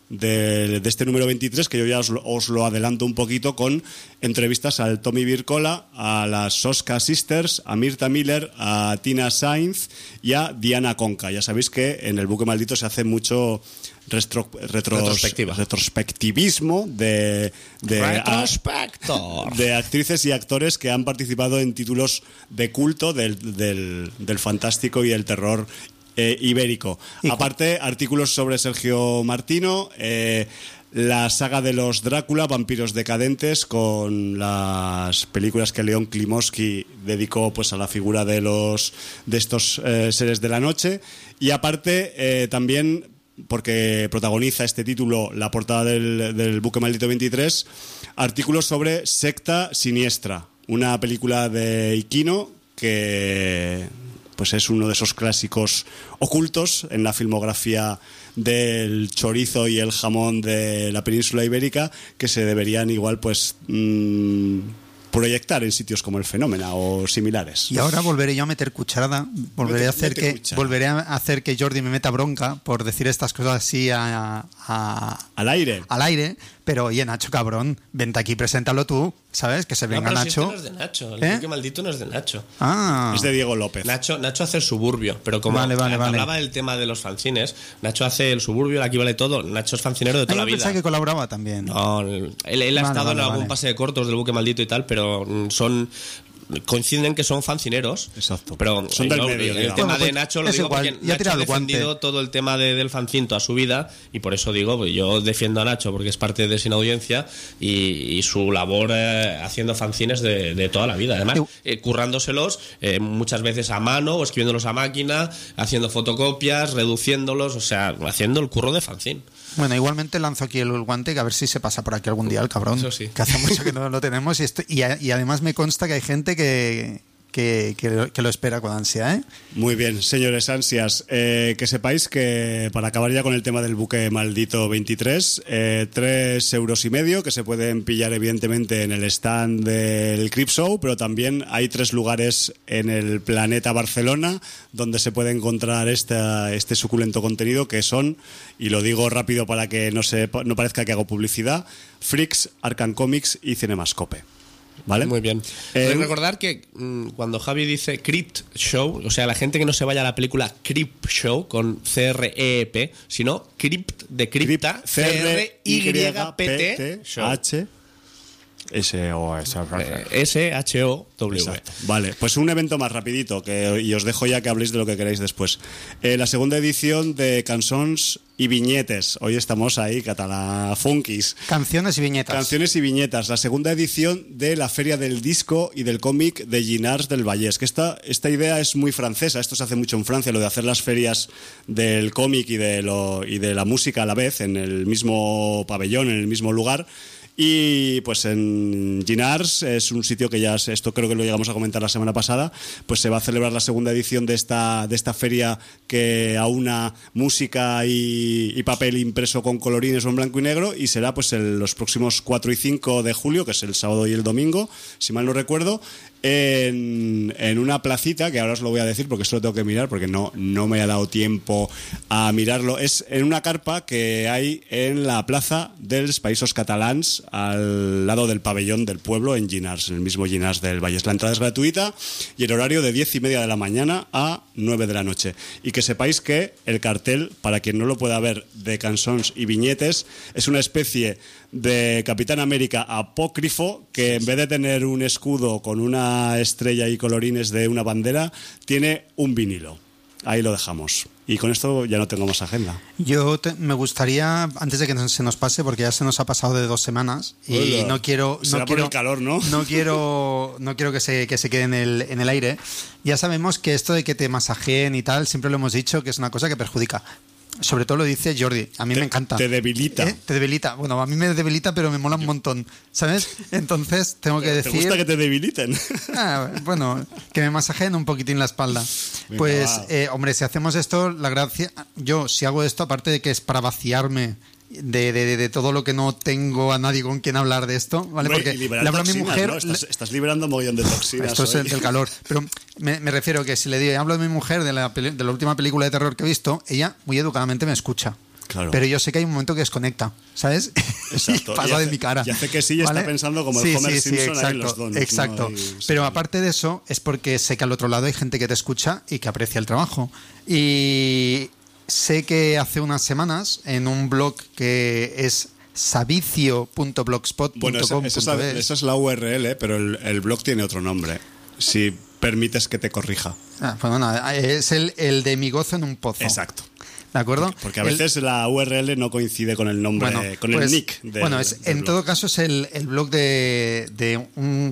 de, de este número veintitrés, que yo ya os, os lo adelanto un poquito, con entrevistas al Tommy Wirkola, a las Soska Sisters, a Mirta Miller, a Tina Sainz y a Diana Conca. Ya sabéis que en el Buque Maldito se hace mucho retro, retros, Retrospectiva. retrospectivismo de, de, Retrospector. a, de actrices y actores que han participado en títulos de culto del, del, del fantástico y el terror Eh, ibérico. Aparte, artículos sobre Sergio Martino, eh, la saga de los Drácula, vampiros decadentes, con las películas que León Klimovsky dedicó pues a la figura de los de estos eh, seres de la noche. Y aparte, eh, también, porque protagoniza este título la portada del, del Buque Maldito veintitrés, artículos sobre Secta Siniestra, una película de Iquino que pues es uno de esos clásicos ocultos en la filmografía del chorizo y el jamón de la península ibérica, que se deberían igual pues mmm, proyectar en sitios como El Fenómeno o similares. Y ahora volveré yo a meter cucharada, volveré Mete- a hacer mete que cuchara. volveré a hacer que Jordi me meta bronca por decir estas cosas así a, a- Al aire. al aire, pero oye, Nacho, cabrón, vente aquí, preséntalo tú, ¿sabes? Que se No, venga pero si Nacho. este no es de Nacho. El ¿Eh? Buque Maldito no es de Nacho. Ah, Es de Diego López. Nacho, Nacho hace el Suburbio, pero como Vale, vale, vale. hablaba del tema de los fanzines, Nacho hace el Suburbio, aquí vale todo. Nacho es fancinero de toda yo la vida. pensaba que colaboraba también. No, él, él ha Vale, estado vale, en algún vale. pase de cortos del Buque Maldito y tal, pero mm, son coinciden que son fancineros. Exacto. Pero Son del yo, medio, el digamos. tema Bueno, de pues, Nacho lo es digo igual, porque ya ha Nacho tirado ha el guante. defendido todo el tema de, del fanzine toda su vida, y por eso digo, pues yo defiendo a Nacho porque es parte de Sin Audiencia y, y su labor eh, haciendo fanzines de, de toda la vida. Además, Eu- eh, currándoselos eh, muchas veces a mano o escribiéndolos a máquina, haciendo fotocopias, reduciéndolos, o sea, haciendo el curro de fanzine. Bueno, igualmente lanzo aquí el guante, que a ver si se pasa por aquí algún día el cabrón. Eso sí. Que hace mucho que no lo tenemos y, esto, y, a- y además me consta que hay gente que, que, que, lo- que lo espera con ansia, ¿eh? Muy bien, señores ansias, eh, que sepáis que para acabar ya con el tema del Buque Maldito veintitrés, eh, tres euros y medio que se pueden pillar evidentemente en el stand del Crip Show, pero también hay tres lugares en el Planeta Barcelona donde se puede encontrar esta, este suculento contenido, que son, y lo digo rápido para que no, se, no parezca que hago publicidad, Freaks, Arkham Comics y Cinemascope. ¿Vale? Muy bien. Eh, Recordar que mm, cuando Javi dice Crypt Show, o sea, la gente que no se vaya a la película Crypt Show con C R E P, sino Crypt de cripta, C R Y P T Show. H S O S. Eh, S H O W. Exacto. Vale, pues un evento más rapidito que, y os dejo ya que habléis de lo que queráis después. Eh, la segunda edición de Cançons y Viñetes. Hoy estamos ahí, catalá funkis. Canciones y viñetas. Canciones y viñetas, la segunda edición de la Feria del Disco y del Cómic de Llinars del Vallès. Que esta, esta idea es muy francesa, esto se hace mucho en Francia, lo de hacer las ferias del cómic y de, lo, y de la música a la vez, en el mismo pabellón, en el mismo lugar. Y pues en Llinars es un sitio que ya, esto creo que lo llegamos a comentar la semana pasada, pues se va a celebrar la segunda edición de esta, de esta feria que aúna música y, y papel impreso con colorines o en blanco y negro, y será pues el, los próximos cuatro y cinco de julio, que es el sábado y el domingo, si mal no recuerdo, en, en una placita, que ahora os lo voy a decir porque esto lo tengo que mirar porque no, no me ha dado tiempo a mirarlo. Es en una carpa que hay en la plaza dels Països Catalans, al lado del pabellón del pueblo, en Llinars, en el mismo Llinars del Vallès. La entrada es gratuita y el horario de diez y media de la mañana a nueve de la noche. Y que sepáis que el cartel, para quien no lo pueda ver, de Cançons y Viñetes, es una especie de Capitán América apócrifo que en vez de tener un escudo con una estrella y colorines de una bandera, tiene un vinilo. Ahí lo dejamos. Y con esto ya no tengo más agenda. Yo te- me gustaría, antes de que no- se nos pase, porque ya se nos ha pasado de dos semanas y Hola. no quiero, Será no por quiero, el calor, ¿no? No quiero, no quiero que se, que se quede en el, en el aire. Ya sabemos que esto de que te masajeen y tal, siempre lo hemos dicho que es una cosa que perjudica. Sobre todo lo dice Jordi, a mí Te- me encanta. te debilita. ¿Eh? Te debilita. Bueno, a mí me debilita, pero me mola un montón, ¿sabes? Entonces tengo que ¿Te decir... gusta que te debiliten? Ah, bueno, que me masajeen un poquitín la espalda. Venga, Pues, va. eh, hombre, si hacemos esto, la gracia. Yo, si hago esto, aparte de que es para vaciarme de, de, de, de todo lo que no tengo a nadie con quien hablar de esto, ¿vale? Hombre, Porque y liberar le hablo a mi toxinas, mujer. ¿no? Estás, estás liberando un mogollón de toxinas. Esto es hoy. el del calor. Pero me, me refiero que si le digo, hablo de mi mujer de la, peli- de la última película de terror que he visto, ella muy educadamente me escucha. Claro. Pero yo sé que hay un momento que desconecta, ¿sabes? Exacto. Y pasa y hace, de mi cara. Y hace que sí, y ¿vale? está pensando como el sí, Homer sí, sí, Simpson exacto, ahí en los donuts. Exacto. ¿no? Y, Pero sí. aparte de eso, es porque sé que al otro lado hay gente que te escucha y que aprecia el trabajo. Y sé que hace unas semanas, en un blog que es sabicio punto blogspot punto com Bueno, esa, esa, es la, esa es la U R L, pero el, el blog tiene otro nombre. Si permites que te corrija. Ah, pues bueno, es el, el de Mi Gozo en un Pozo. Exacto. ¿De acuerdo? Porque, porque a veces el, la U R L no coincide con el nombre, bueno, con pues, el nick. Del, bueno, es, del en blog. todo caso es el, el blog de, de un...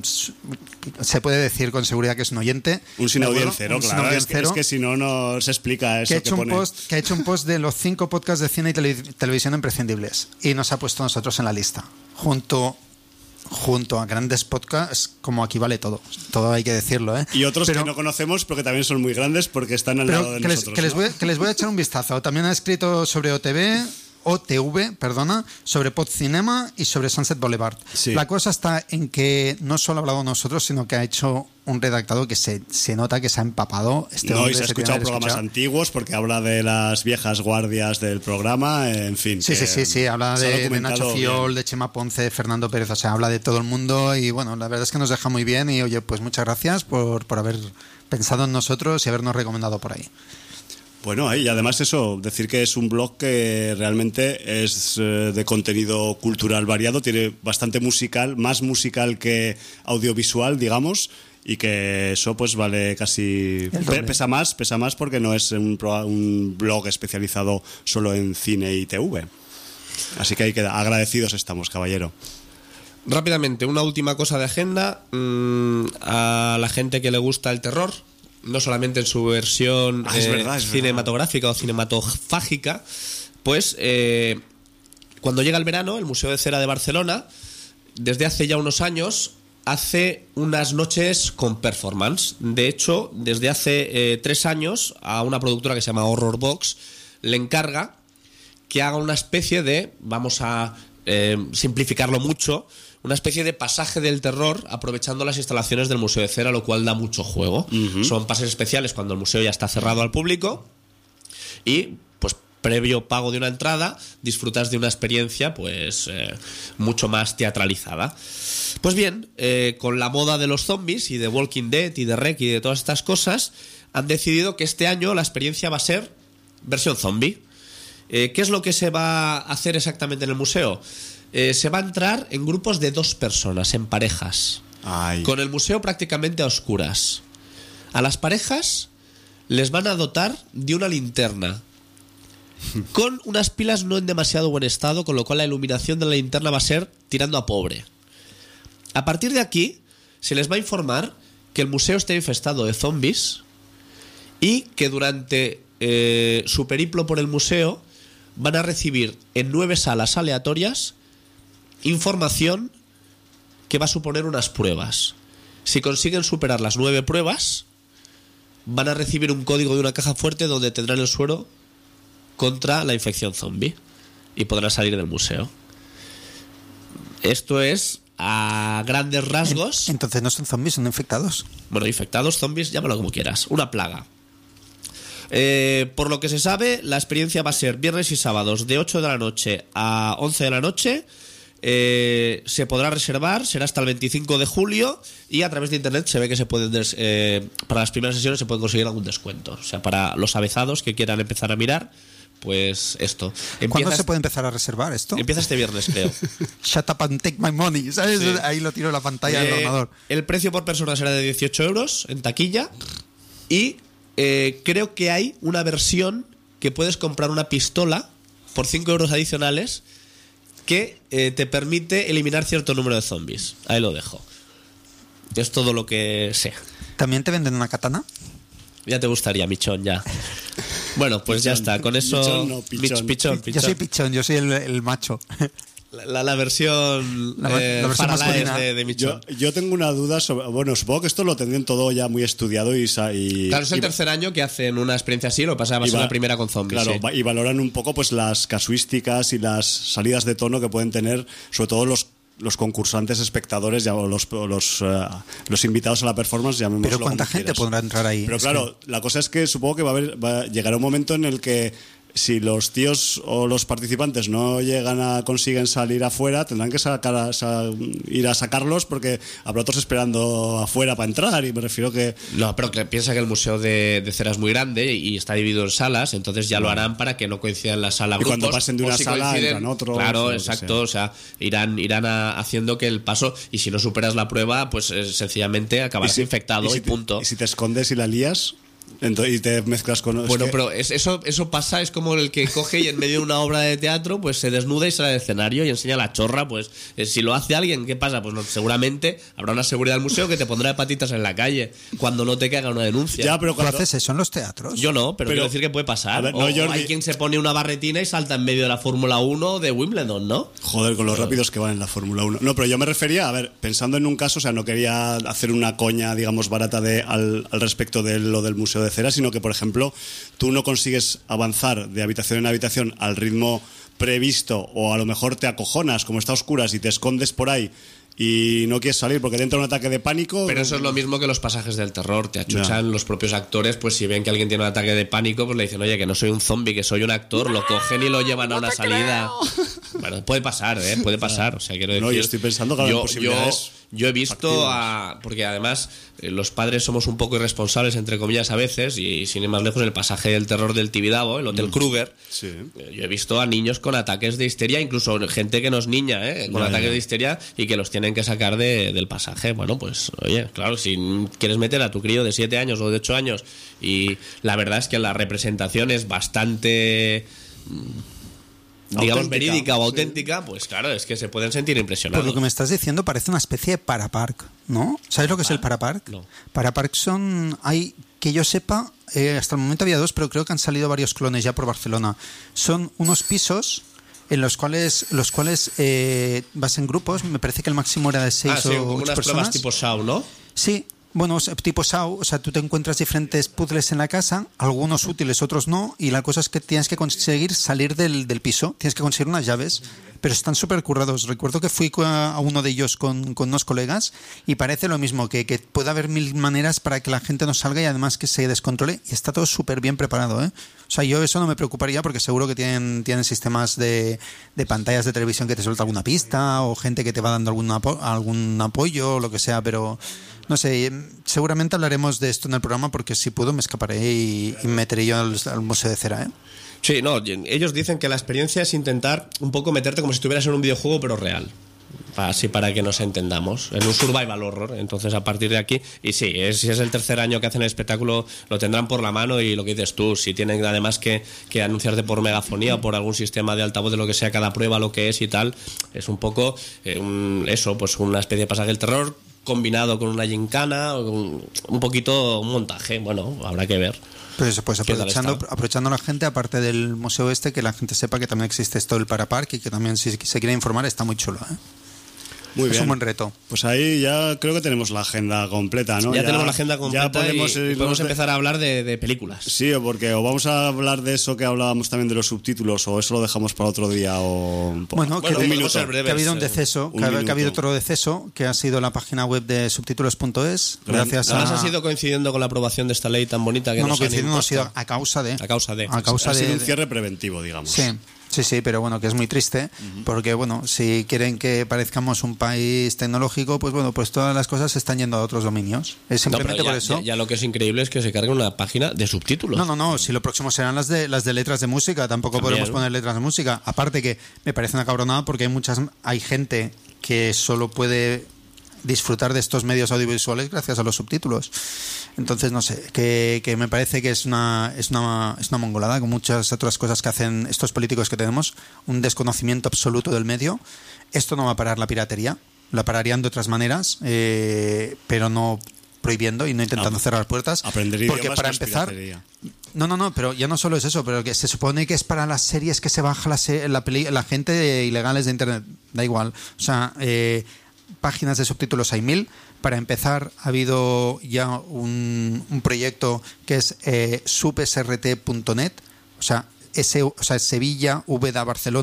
Se puede decir con seguridad que es un oyente. Un sin audiencero, un claro. sin Es, que, es que si no, no se explica eso que ha, que hecho un pone. post, que ha hecho un post de los cinco podcasts de cine y tele, televisión imprescindibles. Y nos ha puesto a nosotros en la lista. Junto... junto a grandes podcasts, como Aquí vale todo. Todo hay que decirlo, ¿eh? Y otros pero, que no conocemos, pero que también son muy grandes porque están al pero lado de que nosotros. Les, que, ¿no? les voy, que les voy a echar un vistazo. También ha escrito sobre O T V, O T V, perdona, sobre Podcinema y sobre Sunset Boulevard. Sí. La cosa está en que no solo ha hablado nosotros, sino que ha hecho un redactado que se, se nota que se ha empapado. Este No, hombre y se ha tiene escuchado que haber programas escuchado. antiguos porque habla de las viejas guardias del programa, en fin. Sí, sí, sí, sí, habla se ha de, de documentado Nacho Fiol, bien. de Chema Ponce, de Fernando Pérez, o sea, habla de todo el mundo y bueno, la verdad es que nos deja muy bien y oye, pues muchas gracias por, por haber pensado en nosotros y habernos recomendado por ahí. Bueno, y además eso, decir que es un blog que realmente es eh, de contenido cultural variado, tiene bastante musical, más musical que audiovisual, digamos, y que eso pues vale casi... Pe- pesa más, pesa más porque no es un, pro- un blog especializado solo en cine y T V. Así que hay que agradecidos estamos, caballero. Rápidamente, una última cosa de agenda. Mmm, a la gente que le gusta el terror, no solamente en su versión Ah, es eh, verdad, es cinematográfica o cinematofágica, pues eh, cuando llega el verano, el Museo de Cera de Barcelona, desde hace ya unos años, hace unas noches con performance. De hecho, desde hace eh, tres años, a una productora que se llama Horror Box le encarga que haga una especie de, vamos a eh, simplificarlo mucho, una especie de pasaje del terror aprovechando las instalaciones del Museo de Cera, lo cual da mucho juego. Uh-huh. Son pases especiales cuando el museo ya está cerrado al público y, pues, previo pago de una entrada, disfrutas de una experiencia, pues, eh, mucho más teatralizada. Pues bien, eh, con la moda de los zombies y de Walking Dead y de Rec y de todas estas cosas, han decidido que este año la experiencia va a ser versión zombie. Eh, ¿Qué es lo que se va a hacer exactamente en el museo? Eh, se va a entrar en grupos de dos personas, en parejas. Ay. Con el museo prácticamente a oscuras. A las parejas les van a dotar de una linterna con unas pilas no en demasiado buen estado, con lo cual la iluminación de la linterna va a ser tirando a pobre. A partir de aquí se les va a informar que el museo está infestado de zombies y que durante eh, su periplo por el museo van a recibir en nueve salas aleatorias información que va a suponer unas pruebas. Si consiguen superar las nueve pruebas, van a recibir un código de una caja fuerte donde tendrán el suero contra la infección zombie y podrán salir del museo. Esto es a grandes rasgos. Entonces no son zombies, son infectados. Bueno, infectados, zombies, llámalo como quieras. Una plaga. Eh, por lo que se sabe, la experiencia va a ser viernes y sábados de ocho de la noche a once de la noche. Eh, se podrá reservar, será hasta el veinticinco de julio y a través de internet se ve que se pueden des, eh, para las primeras sesiones se puede conseguir algún descuento. O sea, para los avezados que quieran empezar a mirar, pues esto. ¿Cuándo Empieza se puede empezar a reservar esto? Empieza este viernes, creo. Shut up and take my money, ¿sabes? Sí. Ahí lo tiro en la pantalla del Eh, ordenador. el precio por persona será de dieciocho euros en taquilla y eh, creo que hay una versión que puedes comprar una pistola por cinco euros adicionales que eh, te permite eliminar cierto número de zombies. Ahí lo dejo. Es todo lo que sé. ¿También te venden una katana? Ya te gustaría, Michón, ya. Bueno, pues Pichón. ya está. Con eso... Michón, no, pichón. Mich- pichón, pichón. Yo soy pichón, yo soy el, el macho. La, la, la versión, La- eh, la versión Faralaes masculina. de, de Michón. Yo, yo tengo una duda sobre... Bueno, supongo que esto lo tendrían todo ya muy estudiado y... sa- y Claro, es el y- tercer año que hacen una experiencia así, lo que pasa va a y ser va- la primera con zombies. Claro, sí. va- y valoran un poco pues las casuísticas y las salidas de tono que pueden tener, sobre todo los los concursantes, espectadores, ya, o los, o los, eh, los invitados a la performance, llamémoslo Pero ¿cuánta como gente quieras. podrá entrar ahí? Pero Es claro, la cosa es que supongo que va a haber, va a llegar un momento en el que si los tíos o los participantes no llegan a consiguen salir afuera, tendrán que sacar a, sa, ir a sacarlos porque habrá otros esperando afuera para entrar, y me refiero que... No, pero que piensa que el Museo de, de Cera es muy grande y está dividido en salas, entonces ya lo harán para que no coincidan la sala y grupos. cuando pasen de una si sala entran otros. Claro, exacto, o sea, irán, irán a, haciendo que el paso, y si no superas la prueba, pues eh, sencillamente acabarás si, infectado y, si y punto. Te, y si te escondes y la lías... Entonces, y te mezclas con... Bueno, es que... pero es, eso, eso pasa, es como el que coge y en medio de una obra de teatro pues se desnuda y sale al escenario y enseña la chorra. Pues eh, si lo hace alguien, ¿qué pasa? Pues no, seguramente habrá una seguridad del museo que te pondrá de patitas en la calle cuando no te caiga una denuncia. Ya, pero cuando... ¿Tú haces eso en los teatros? Yo no, pero, pero quiero decir que puede pasar. ver, no, o, Jordi... o hay quien se pone una barretina y salta en medio de la Fórmula uno de Wimbledon, ¿no? Joder, con los pero... rápidos que van en la Fórmula uno. No, pero yo me refería, a ver, pensando en un caso, o sea, no quería hacer una coña, digamos, barata de, al, al respecto de lo del Museo de Cera, sino que, por ejemplo, ejemplo, tú no consigues avanzar de habitación en habitación al ritmo previsto, o a lo mejor te acojonas, como está a oscuras, y te escondes por ahí y no quieres salir porque te entra un ataque de pánico. Pero eso es lo mismo que los pasajes del terror. Te achuchan, no. Los propios actores, pues si ven que alguien tiene un ataque de pánico, pues le dicen, oye, que no soy un zombie, que soy un actor. Lo cogen y lo llevan a una salida. Bueno, puede pasar, ¿eh? Puede pasar. O sea, quiero decir, no, yo estoy pensando que hay posibilidades. Yo, yo he visto a... Porque además eh, los padres somos un poco irresponsables, entre comillas, a veces, y sin ir más lejos, el pasaje del terror del Tibidabo, el Hotel mm. Kruger. Sí. Eh, yo he visto a niños con ataques de histeria, incluso gente que no es niña, ¿eh? Con ya, ataques ya. de histeria, y que los tienen que sacar de, del pasaje. Bueno, pues, oye, claro, si quieres meter a tu crío de siete años o de ocho años, y la verdad es que la representación es bastante... digamos, auténtica, verídica o auténtica, sí. Pues claro, es que se pueden sentir impresionados. Por lo que me estás diciendo, parece una especie de parapark, ¿no? ¿Sabes lo que es el parapark? No. Parapark son... hay que yo sepa, eh, hasta el momento había dos, pero creo que han salido varios clones ya por Barcelona. Son unos pisos en los cuales los cuales eh, vas en grupos. Me parece que el máximo era de seis ah, sí, o ocho unas personas. Pruebas tipo S A U, ¿no? Sí. Bueno, tipo S A U, o sea, tú te encuentras diferentes puzzles en la casa, algunos útiles, otros no, y la cosa es que tienes que conseguir salir del, del piso, tienes que conseguir unas llaves, pero están súper currados. Recuerdo que fui a uno de ellos con, con unos colegas y parece lo mismo, que, que puede haber mil maneras para que la gente no salga y además que se descontrole, y está todo súper bien preparado, ¿eh? O sea, yo eso no me preocuparía porque seguro que tienen, tienen sistemas de, de pantallas de televisión que te suelta alguna pista, o gente que te va dando algún, apo- algún apoyo o lo que sea, pero... no sé, seguramente hablaremos de esto en el programa porque si puedo me escaparé y, y me meteré yo al, al Museo de Cera, ¿eh? Sí, no, ellos dicen que la experiencia es intentar un poco meterte como si estuvieras en un videojuego pero real. Así para que nos entendamos, en un survival horror. Entonces a partir de aquí, y sí, es, si es el tercer año que hacen el espectáculo, lo tendrán por la mano, y lo que dices tú, si tienen además que, que anunciarte por megafonía o por algún sistema de altavoz de lo que sea cada prueba, lo que es y tal, es un poco eh, un, eso, pues una especie de pasaje del terror combinado con una gincana, un, un poquito un montaje. Bueno, habrá que ver. Pues, pues aprovechando, aprovechando la gente, aparte del museo este, que la gente sepa que también existe esto del Parapark y que también si se quiere informar está muy chulo, ¿eh? Muy es bien. un buen reto. Pues ahí ya creo que tenemos la agenda completa, ¿no? Ya, ya tenemos la agenda completa, ya podemos, y podemos de... empezar a hablar de, de películas. Sí, porque o vamos a hablar de eso que hablábamos también de los subtítulos, o eso lo dejamos para otro día, o... Bueno, bueno, que, un de, minuto. que ha habido un deceso, un que, ha, que ha habido otro deceso, que ha sido la página web de subtítulos punto es. Gracias Además a... ha sido coincidiendo con la aprobación de esta ley tan bonita que no, nos no, han coincidiendo, impuesto. ha sido a causa de... A causa de. A causa ha de, sido un cierre preventivo, digamos. Sí. Sí, sí, pero bueno, que es muy triste, uh-huh. porque bueno, si quieren que parezcamos un país tecnológico, pues bueno, pues todas las cosas se están yendo a otros dominios. Es simplemente no, ya, por eso. Ya, ya lo que es increíble es que se cargue una página de subtítulos. No, no, no, si lo próximo serán las de las de letras de música, tampoco También. podemos poner letras de música. Aparte que me parece una cabronada porque hay muchas, hay gente que solo puede disfrutar de estos medios audiovisuales gracias a los subtítulos. Entonces, no sé, que, que me parece que es una, es una es una mongolada, con muchas otras cosas que hacen estos políticos que tenemos, un desconocimiento absoluto del medio. Esto no va a parar la piratería, la pararían de otras maneras, eh, pero no prohibiendo y no intentando no, cerrar puertas. Aprender porque idiomas para no es empezar... piratería. No, no, no, pero ya no solo es eso, pero que se supone que es para las series que se baja la, la, peli, la gente de ilegales de internet. Da igual. O sea, eh, páginas de subtítulos hay mil. Para empezar, ha habido ya un, un proyecto que es eh, subsrt punto net, o sea, S, o sea, Sevilla, Úbeda, Barcelona,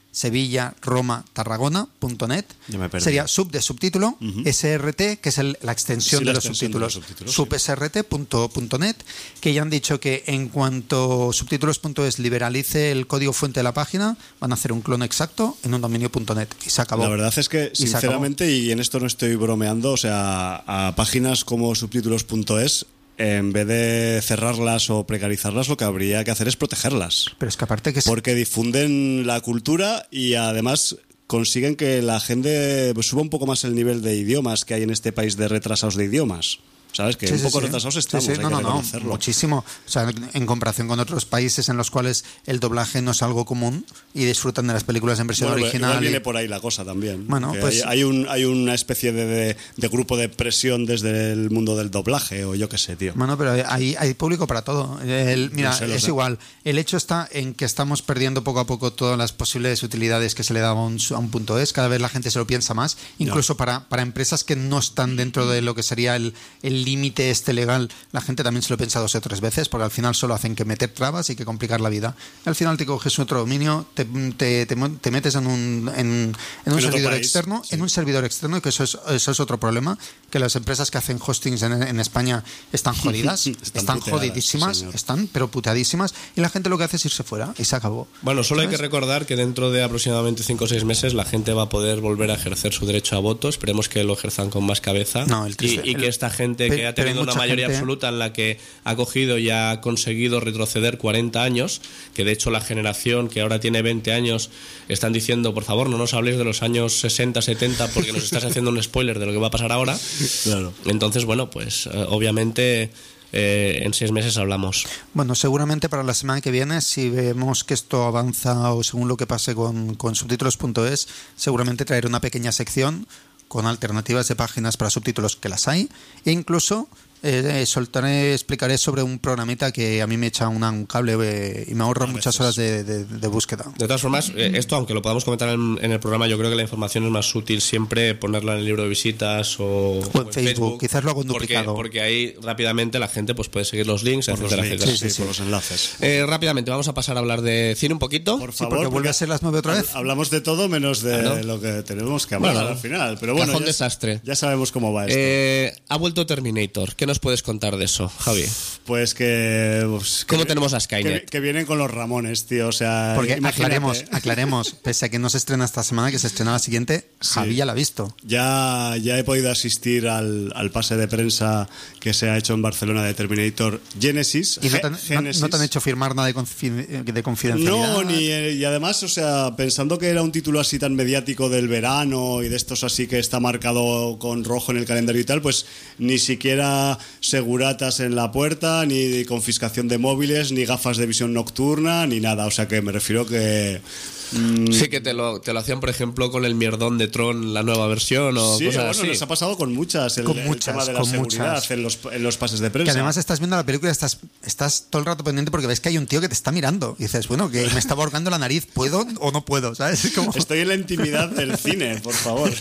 Sevilla, Roma, Tarragona punto net. Sería sub de subtítulo, uh-huh. S R T, que es el, la extensión, sí, de, la los extensión de los subtítulos, sub S R T punto net, que ya han dicho que en cuanto subtítulos punto es liberalice el código fuente de la página, van a hacer un clon exacto en un dominio punto net y se acabó. La verdad es que, sinceramente, y, y en esto no estoy bromeando, o sea, a páginas como subtítulos punto es, en vez de cerrarlas o precarizarlas, lo que habría que hacer es protegerlas. Pero es que aparte que... Porque difunden la cultura y además consiguen que la gente suba un poco más el nivel de idiomas que hay en este país, de retrasados de idiomas. ¿Sabes? Que sí, un poco sí, retrasados estamos, sí, sí. hay No, que no, reconocerlo. No, muchísimo. O sea, en comparación con otros países en los cuales el doblaje no es algo común y disfrutan de las películas en versión bueno, original. Igual viene y... por ahí la cosa también. Bueno, pues... hay, hay, un, hay una especie de, de, de grupo de presión desde el mundo del doblaje, o yo qué sé, tío. Bueno, pero hay, hay público para todo. El, mira, no sé, es sé. igual. El hecho está en que estamos perdiendo poco a poco todas las posibles utilidades que se le da a un, a un punto es. Cada vez la gente se lo piensa más. Incluso no. para, para empresas que no están dentro de lo que sería el límite este legal, la gente también se lo piensa dos o tres veces, porque al final solo hacen que meter trabas y que complicar la vida. Al final te coges otro dominio, te, te, te, te metes en un, en, en un servidor país, externo, sí. en un servidor externo, que eso es, eso es otro problema, que las empresas que hacen hostings en, en España están jodidas, están, están jodidísimas, sí, están pero puteadísimas, y la gente lo que hace es irse fuera y se acabó. Bueno, solo ¿sabes? Hay que recordar que dentro de aproximadamente cinco o seis meses la gente va a poder volver a ejercer su derecho a voto. Esperemos que lo ejerzan con más cabeza. No, el triste, y, y que el, esta gente que ha tenido una mayoría gente... absoluta en la que ha cogido y ha conseguido retroceder cuarenta años, que de hecho la generación que ahora tiene veinte años están diciendo, por favor, no nos habléis de los años sesenta, setenta porque nos estás haciendo un spoiler de lo que va a pasar ahora. Claro. Entonces, bueno, pues eh, obviamente eh, en seis meses hablamos. Bueno, seguramente para la semana que viene, si vemos que esto avanza o según lo que pase con, con subtítulos punto es, seguramente traeré una pequeña sección con alternativas de páginas para subtítulos, que las hay, e incluso Eh, soltaré, explicaré sobre un programita que a mí me echa una, un cable eh, y me ahorra a muchas horas de, de, de búsqueda. De todas formas, eh, esto, aunque lo podamos comentar en, en el programa, yo creo que la información es más útil siempre ponerla en el libro de visitas o, o en, o en Facebook. Facebook. Quizás lo hago en duplicado. Porque, porque ahí rápidamente la gente pues puede seguir los links, por etcétera, los links, etcétera. Sí, sí, sí, por los enlaces. Eh, rápidamente, vamos a pasar a hablar de cine un poquito. Por favor, sí, porque vuelve porque a ser las nueve otra vez. Hablamos de todo menos de ¿no? lo que tenemos que hablar bueno, al final. Pero bueno, cajón ya, desastre. Ya sabemos cómo va esto. Eh, ha vuelto Terminator. ¿Qué nos puedes contar de eso, Javi? Pues que... Pues, ¿Cómo que, tenemos a Skynet? Que, que vienen con los Ramones, tío, o sea... Porque imagínate. aclaremos, aclaremos, pese a que no se estrena esta semana, que se estrena la siguiente, Javi sí. ya la ha visto. Ya, ya he podido asistir al, al pase de prensa que se ha hecho en Barcelona de Terminator Genesis. ¿Y no te, han, no, no te han hecho firmar nada de, confi de confidencialidad? No, ni, y además, o sea, pensando que era un título así tan mediático del verano y de estos así que está marcado con rojo en el calendario y tal, pues ni siquiera seguratas en la puerta, ni confiscación de móviles, ni gafas de visión nocturna, ni nada. O sea que me refiero que... Mm, sí, que te lo, te lo hacían, por ejemplo, con el mierdón de Tron, la nueva versión o sí, cosas bueno, así. Nos ha pasado con muchas, el, con el muchas, tema de la con seguridad muchas. En, los, en los pases de prensa. Que además estás viendo la película y estás, estás todo el rato pendiente porque ves que hay un tío que te está mirando y dices, bueno, que me estaba ahorcando la nariz, ¿puedo o no puedo? ¿Sabes? Como... Estoy en la intimidad del cine, por favor.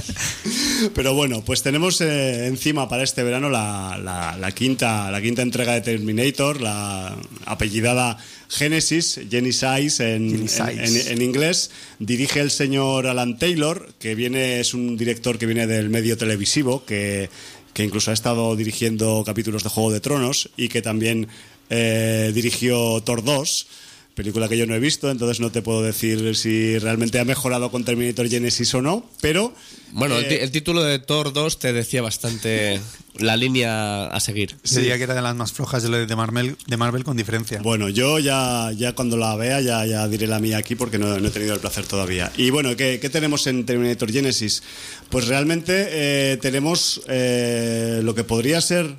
Pero bueno, pues tenemos eh, encima para este verano la, la, la, quinta, la quinta entrega de Terminator, la apellidada Genesis, Genesis en, en, en, en inglés. Dirige el señor Alan Taylor, que viene es un director que viene del medio televisivo, que, que incluso ha estado dirigiendo capítulos de Juego de Tronos y que también eh, dirigió Thor dos, película que yo no he visto, entonces no te puedo decir si realmente ha mejorado con Terminator Genesis o no, pero... Bueno, eh, el, el título de Thor dos te decía bastante la línea a seguir. Sí. Diría que era de las más flojas de, de, Marvel, de Marvel con diferencia. Bueno, yo ya, ya cuando la vea ya, ya diré la mía aquí porque no, no he tenido el placer todavía. Y bueno, ¿qué, qué tenemos en Terminator Genesis? Pues realmente eh, tenemos eh, lo que podría ser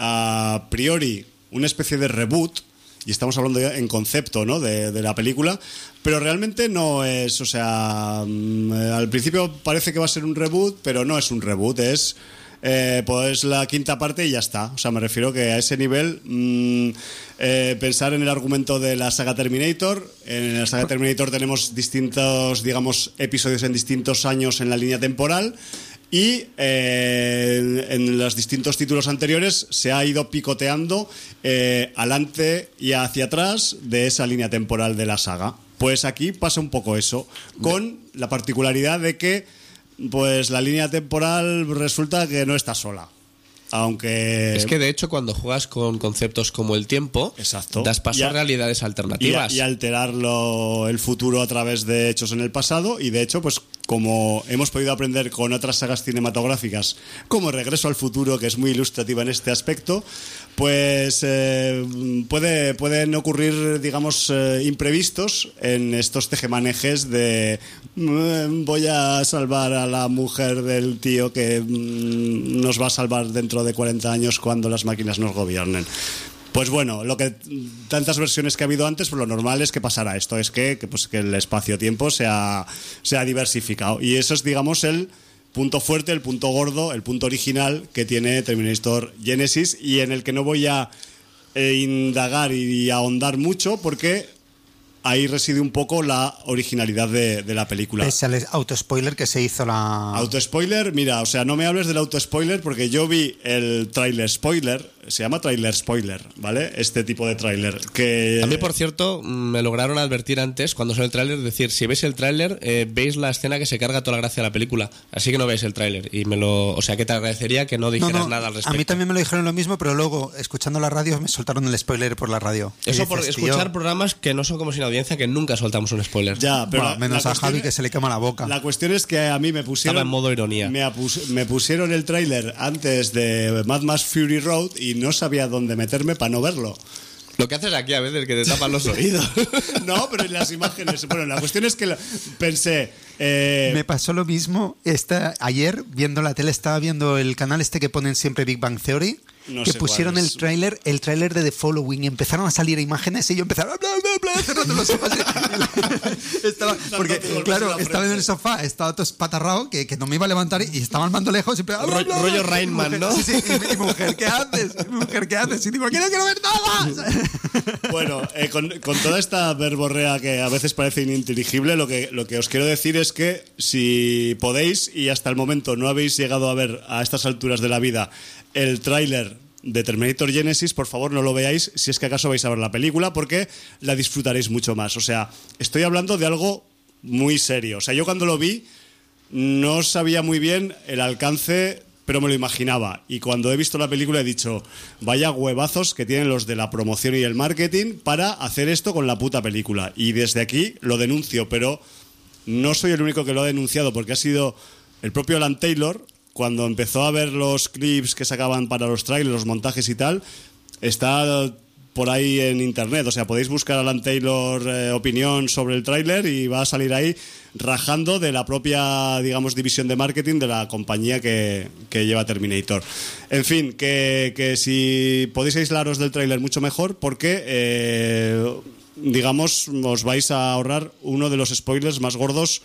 a priori una especie de reboot. Y estamos hablando ya en concepto, ¿no? de, de la película, pero realmente no es, o sea, mmm, al principio parece que va a ser un reboot, pero no es un reboot, es eh, pues la quinta parte y ya está. O sea, me refiero que a ese nivel mmm, eh, pensar en el argumento de la saga Terminator. En la saga Terminator tenemos distintos, digamos, episodios en distintos años en la línea temporal. Y eh, en los distintos títulos anteriores se ha ido picoteando eh, adelante y hacia atrás de esa línea temporal de la saga. Pues aquí pasa un poco eso, con la particularidad de que pues la línea temporal resulta que no está sola. Aunque... Es que de hecho cuando juegas con conceptos como el tiempo, exacto, das paso a, a realidades alternativas. Y, y alterarlo el futuro a través de hechos en el pasado. Y de hecho, pues como hemos podido aprender con otras sagas cinematográficas, como Regreso al Futuro, que es muy ilustrativa en este aspecto, pues eh, puede, pueden ocurrir, digamos, eh, imprevistos en estos tejemanejes de mm, voy a salvar a la mujer del tío que mm, nos va a salvar dentro de cuarenta años cuando las máquinas nos gobiernen. Pues bueno, lo que tantas versiones que ha habido antes, pues lo normal es que pasara esto, es que, que, pues, que el espacio-tiempo se ha, se ha diversificado. Y eso es, digamos, el punto fuerte, el punto gordo, el punto original que tiene Terminator Genesis, y en el que no voy a eh, indagar y ahondar mucho porque ahí reside un poco la originalidad de, de la película. Es el autospoiler que se hizo la... Autospoiler, mira, o sea, no me hables del autospoiler porque yo vi el trailer spoiler, se llama trailer spoiler, ¿vale? Este tipo de trailer que... A mí, por cierto, me lograron advertir antes, cuando salió el tráiler, decir, si veis el tráiler, eh, veis la escena que se carga toda la gracia de la película, así que no veis el tráiler. Y me lo... O sea, que te agradecería que no dijeras no, no, nada al respecto. A mí también me lo dijeron lo mismo, pero luego, escuchando la radio, me soltaron el spoiler por la radio. Eso dices, por escuchar tío? programas que no son como sin audiencia, que nunca soltamos un spoiler. Ya, pero bueno, menos a Javi, que se le quema la boca. La cuestión es que a mí me pusieron... Estaba en modo ironía. Me, apus, me pusieron el tráiler antes de Mad Max Fury Road y no sabía dónde meterme para no verlo. Lo que haces aquí a veces, que te tapan los oídos. No, pero en las imágenes... Bueno, la cuestión es que la, pensé... Eh... Me pasó lo mismo esta, ayer, viendo la tele, estaba viendo el canal este que ponen siempre Big Bang Theory, no que pusieron el tráiler el tráiler de The Following y empezaron a salir imágenes y yo empezaba bla, bla, bla, cerrando los ojos. estaba, porque, claro, estaba en el sofá, estaba todo espatarrado, que, que no me iba a levantar y estaba al mando lejos y bla, bla, bla, rollo Rainman, ¿no? Sí, sí, y, y mujer, ¿qué haces? Mujer, ¿qué haces? Y digo, que no quiero ver nada. Bueno, eh, con, con toda esta verborrea que a veces parece ininteligible, lo que, lo que os quiero decir es que si podéis y hasta el momento no habéis llegado a ver a estas alturas de la vida el tráiler de Terminator Genesis, por favor no lo veáis si es que acaso vais a ver la película, porque la disfrutaréis mucho más. O sea, estoy hablando de algo muy serio. O sea, yo cuando lo vi no sabía muy bien el alcance, pero me lo imaginaba. Y cuando he visto la película he dicho, vaya huevazos que tienen los de la promoción y el marketing para hacer esto con la puta película. Y desde aquí lo denuncio, pero no soy el único que lo ha denunciado, porque ha sido el propio Alan Taylor. Cuando empezó a ver los clips que sacaban para los trailers, los montajes y tal, está por ahí en internet. O sea, podéis buscar a Alan Taylor eh, opinión sobre el tráiler y va a salir ahí rajando de la propia, digamos, división de marketing de la compañía que, que lleva Terminator. En fin, que, que si podéis aislaros del tráiler mucho mejor, porque... Eh, digamos, os vais a ahorrar uno de los spoilers más gordos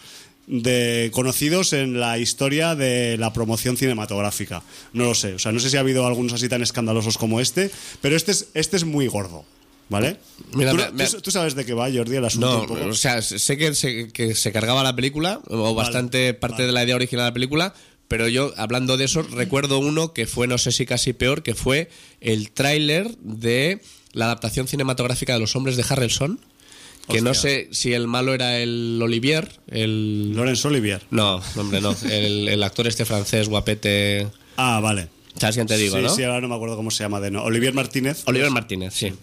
de conocidos en la historia de la promoción cinematográfica. No lo sé, o sea, no sé si ha habido algunos así tan escandalosos como este, pero este es, este es muy gordo, ¿vale? Mira, ¿Tú, me, me... ¿tú, ¿Tú sabes de qué va, Jordi, el asunto? No, un poco? O sea, sé que se, que se cargaba la película, o bastante vale, parte vale. de la idea original de la película, pero yo, hablando de eso, recuerdo uno que fue, no sé si casi peor, que fue el tráiler de la adaptación cinematográfica de Los Hombres de Harrelson, que Hostia. no sé si el malo era el Olivier, el... Laurence Olivier. No, hombre, no, el, el actor este francés, guapete... Ah, vale. ¿Sabes quién te digo, sí, no? Sí, ahora no me acuerdo cómo se llama de no. Olivier Martínez. Olivier Martínez, sí.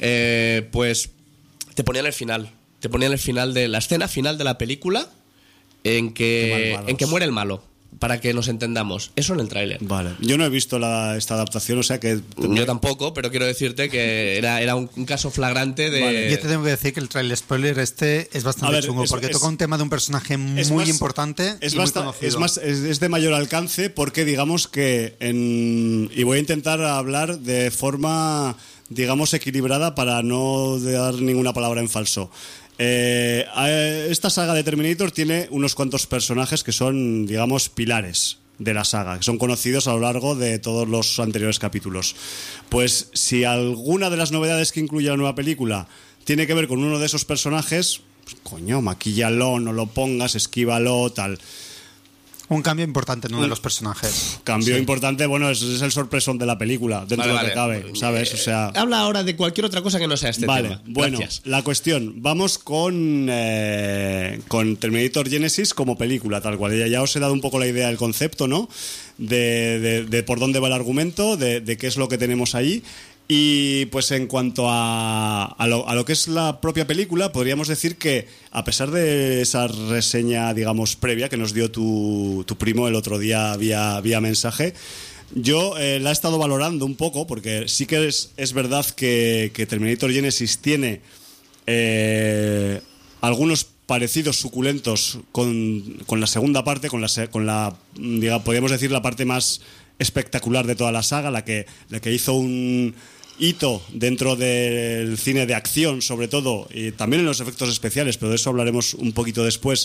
Eh, pues te ponían el final, te ponían el final de la escena final de la película en que, en que muere el malo. Para que nos entendamos. Eso en el tráiler. Vale. Yo no he visto la, esta adaptación, o sea que... Yo tampoco, pero quiero decirte que era, era un, un caso flagrante de... Vale. Yo te tengo que decir que el tráiler spoiler este es bastante ver, chungo, es, porque es, toca un tema de un personaje muy más, importante es y basta, muy conocido. Es, más, es, es de mayor alcance porque digamos que... En, y voy a intentar hablar de forma, digamos, equilibrada para no dar ninguna palabra en falso. Eh, esta saga de Terminator tiene unos cuantos personajes que son, digamos, pilares de la saga, que son conocidos a lo largo de todos los anteriores capítulos. Pues si alguna de las novedades que incluye la nueva película tiene que ver con uno de esos personajes, pues, coño, maquíllalo, no lo pongas, esquívalo, tal. Un cambio importante en uno de los personajes. Cambio Sí. importante, bueno, es, es el sorpresón de la película, dentro Vale, de lo que vale. cabe, ¿sabes? O sea... Habla ahora de cualquier otra cosa que no sea este Vale, tema. bueno, Gracias. la cuestión. Vamos con, eh, con Terminator Genesis como película, tal cual. Ya, ya os he dado un poco la idea del concepto, ¿no? De, de, de por dónde va el argumento, de, de qué es lo que tenemos ahí. Y pues en cuanto a, a, lo, a lo que es la propia película, podríamos decir que a pesar de esa reseña, digamos, previa que nos dio tu, tu primo el otro día vía, vía mensaje, yo eh, la he estado valorando un poco, porque sí que es, es verdad que, que Terminator Genesis tiene eh, algunos parecidos suculentos con, con la segunda parte, con la, se- con la digamos, podríamos decir, la parte más espectacular de toda la saga, la que, la que hizo un hito dentro del cine de acción, sobre todo, y también en los efectos especiales, pero de eso hablaremos un poquito después.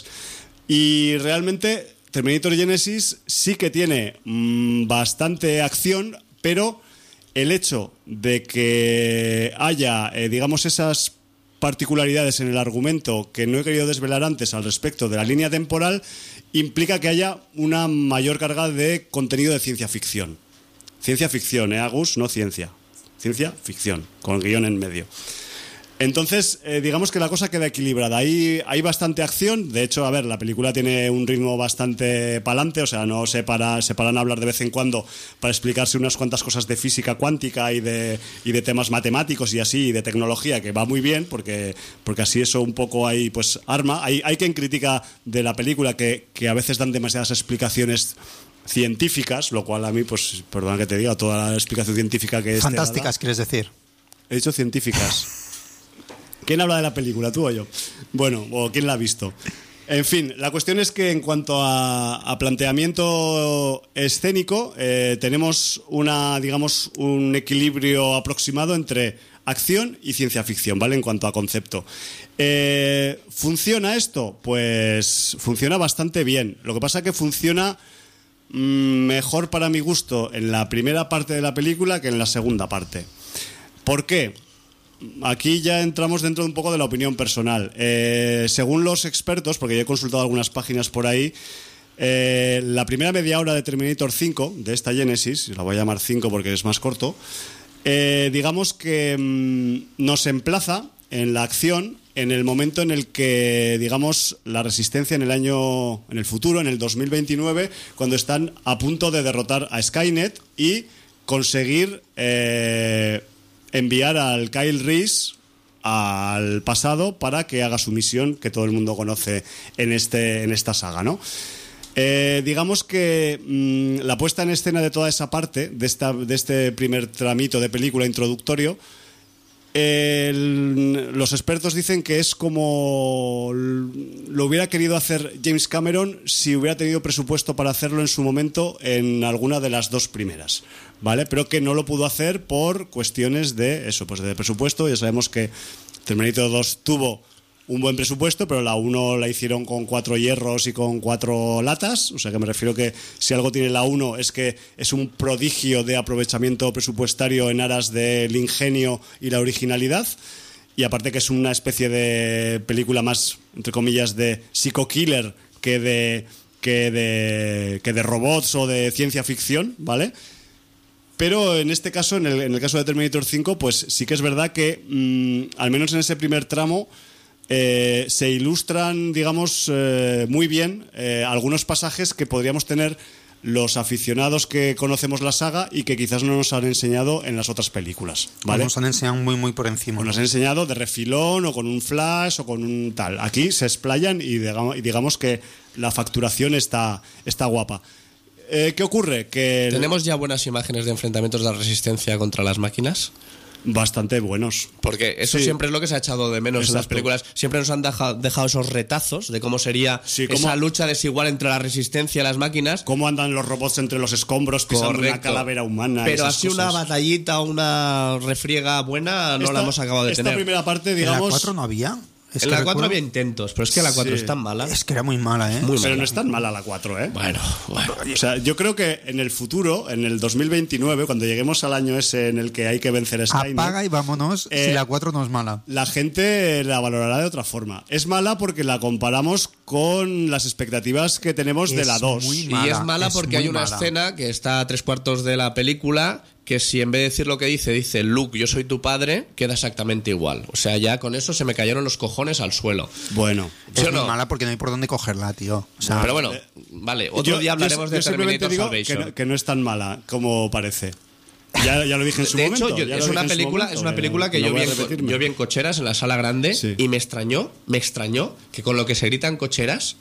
Y realmente Terminator Genesis sí que tiene mmm, bastante acción, pero el hecho de que haya, eh, digamos, esas particularidades en el argumento que no he querido desvelar antes al respecto de la línea temporal, implica que haya una mayor carga de contenido de ciencia ficción. Ciencia ficción, ¿eh, Agus? No ciencia. Ciencia ficción, con guión en medio. Entonces, eh, digamos que la cosa queda equilibrada. Hay, hay bastante acción. De hecho, a ver, la película tiene un ritmo bastante palante, o sea, no se, para, se paran a hablar de vez en cuando para explicarse unas cuantas cosas de física cuántica y de, y de temas matemáticos y así, y de tecnología, que va muy bien, porque, porque así eso un poco ahí, pues, arma. Hay, hay quien critica de la película que, que a veces dan demasiadas explicaciones científicas, lo cual a mí, pues, perdona que te diga, toda la explicación científica que es... Fantásticas, quieres decir. He dicho científicas. ¿Quién habla de la película, tú o yo? Bueno, o quién la ha visto. En fin, la cuestión es que en cuanto a, a planteamiento escénico, eh, tenemos una, digamos, un equilibrio aproximado entre acción y ciencia ficción, ¿vale? En cuanto a concepto. Eh, ¿Funciona esto? Pues funciona bastante bien. Lo que pasa es que funciona mmm, mejor para mi gusto en la primera parte de la película que en la segunda parte. ¿Por qué? Aquí ya entramos dentro de un poco de la opinión personal. Eh, según los expertos, porque yo he consultado algunas páginas por ahí, eh, la primera media hora de Terminator cinco, de esta Genesis, la voy a llamar cinco porque es más corto, eh, digamos que mmm, nos emplaza en la acción en el momento en el que, digamos, la Resistencia en el año, en el futuro, en el dos mil veintinueve, cuando están a punto de derrotar a Skynet y conseguir... Eh, enviar al Kyle Reese al pasado para que haga su misión que todo el mundo conoce en este en esta saga, ¿no? Eh, digamos que mmm, la puesta en escena de toda esa parte de esta de este primer tramito de película introductorio, el, los expertos dicen que es como lo hubiera querido hacer James Cameron si hubiera tenido presupuesto para hacerlo en su momento en alguna de las dos primeras, ¿vale? Pero que no lo pudo hacer por cuestiones de eso, pues de presupuesto. Ya sabemos que Terminator dos tuvo un buen presupuesto, pero la uno la hicieron con cuatro hierros y con cuatro latas, o sea que me refiero que si algo tiene la uno es que es un prodigio de aprovechamiento presupuestario en aras del ingenio y la originalidad, y aparte que es una especie de película más, entre comillas, de psico-killer que de, que de, que de robots o de ciencia ficción, ¿vale? Pero en este caso, en el, en el caso de Terminator cinco, pues sí que es verdad que, mmm, al menos en ese primer tramo, Eh, se ilustran, digamos, eh, muy bien eh, algunos pasajes que podríamos tener los aficionados que conocemos la saga y que quizás no nos han enseñado en las otras películas, ¿vale? Nos han enseñado muy, muy por encima. O nos han enseñado de refilón o con un flash o con un tal. Aquí se explayan y digamos, y digamos que la facturación está, está guapa. Eh, ¿Qué ocurre? Que ¿Tenemos ya buenas imágenes de enfrentamientos de la Resistencia contra las máquinas? Bastante buenos. Porque eso Sí. siempre es lo que se ha echado de menos. Exacto. En las películas. Siempre nos han deja, dejado esos retazos de cómo sería sí, cómo, esa lucha desigual entre la Resistencia y las máquinas. Cómo andan los robots entre los escombros pisando Correcto. una calavera humana. Pero así cosas. una batallita, una refriega buena, no esta, la hemos acabado de esta tener. Esta primera parte, digamos... ¿En la cuatro no había? Es en que la cuatro recuerdo- había intentos, pero es que la cuatro Sí. es tan mala. Es que era muy mala, ¿eh? Muy Pero mala. no es tan mala la cuatro, ¿eh? Bueno, bueno. O sea, yo creo que en el futuro, en el dos mil veintinueve, cuando lleguemos al año ese en el que hay que vencer a Skynet, Apaga y vámonos Eh, si la cuatro no es mala. la gente la valorará de otra forma. Es mala porque la comparamos con las expectativas que tenemos de Es la dos. muy Y mala, es mala es porque muy hay una mala. escena que está a tres cuartos de la película que si en vez de decir lo que dice, dice Luke, yo soy tu padre, queda exactamente igual. O sea, ya con eso se me cayeron los cojones al suelo. Bueno. ¿Sí Es o muy no? mala porque no hay por dónde cogerla, tío. O sea, Pero bueno, vale, otro Yo- día hablaremos yo- de yo simplemente Terminator digo que Salvation. no, que no es tan mala como parece. Ya, ya lo dije en su De momento. hecho, yo- ya es lo una dije en su película, momento, es una que película que no yo, voy vi a en, repetirme. yo vi en cocheras en la sala grande Sí. y me extrañó, me extrañó que con lo que se grita en cocheras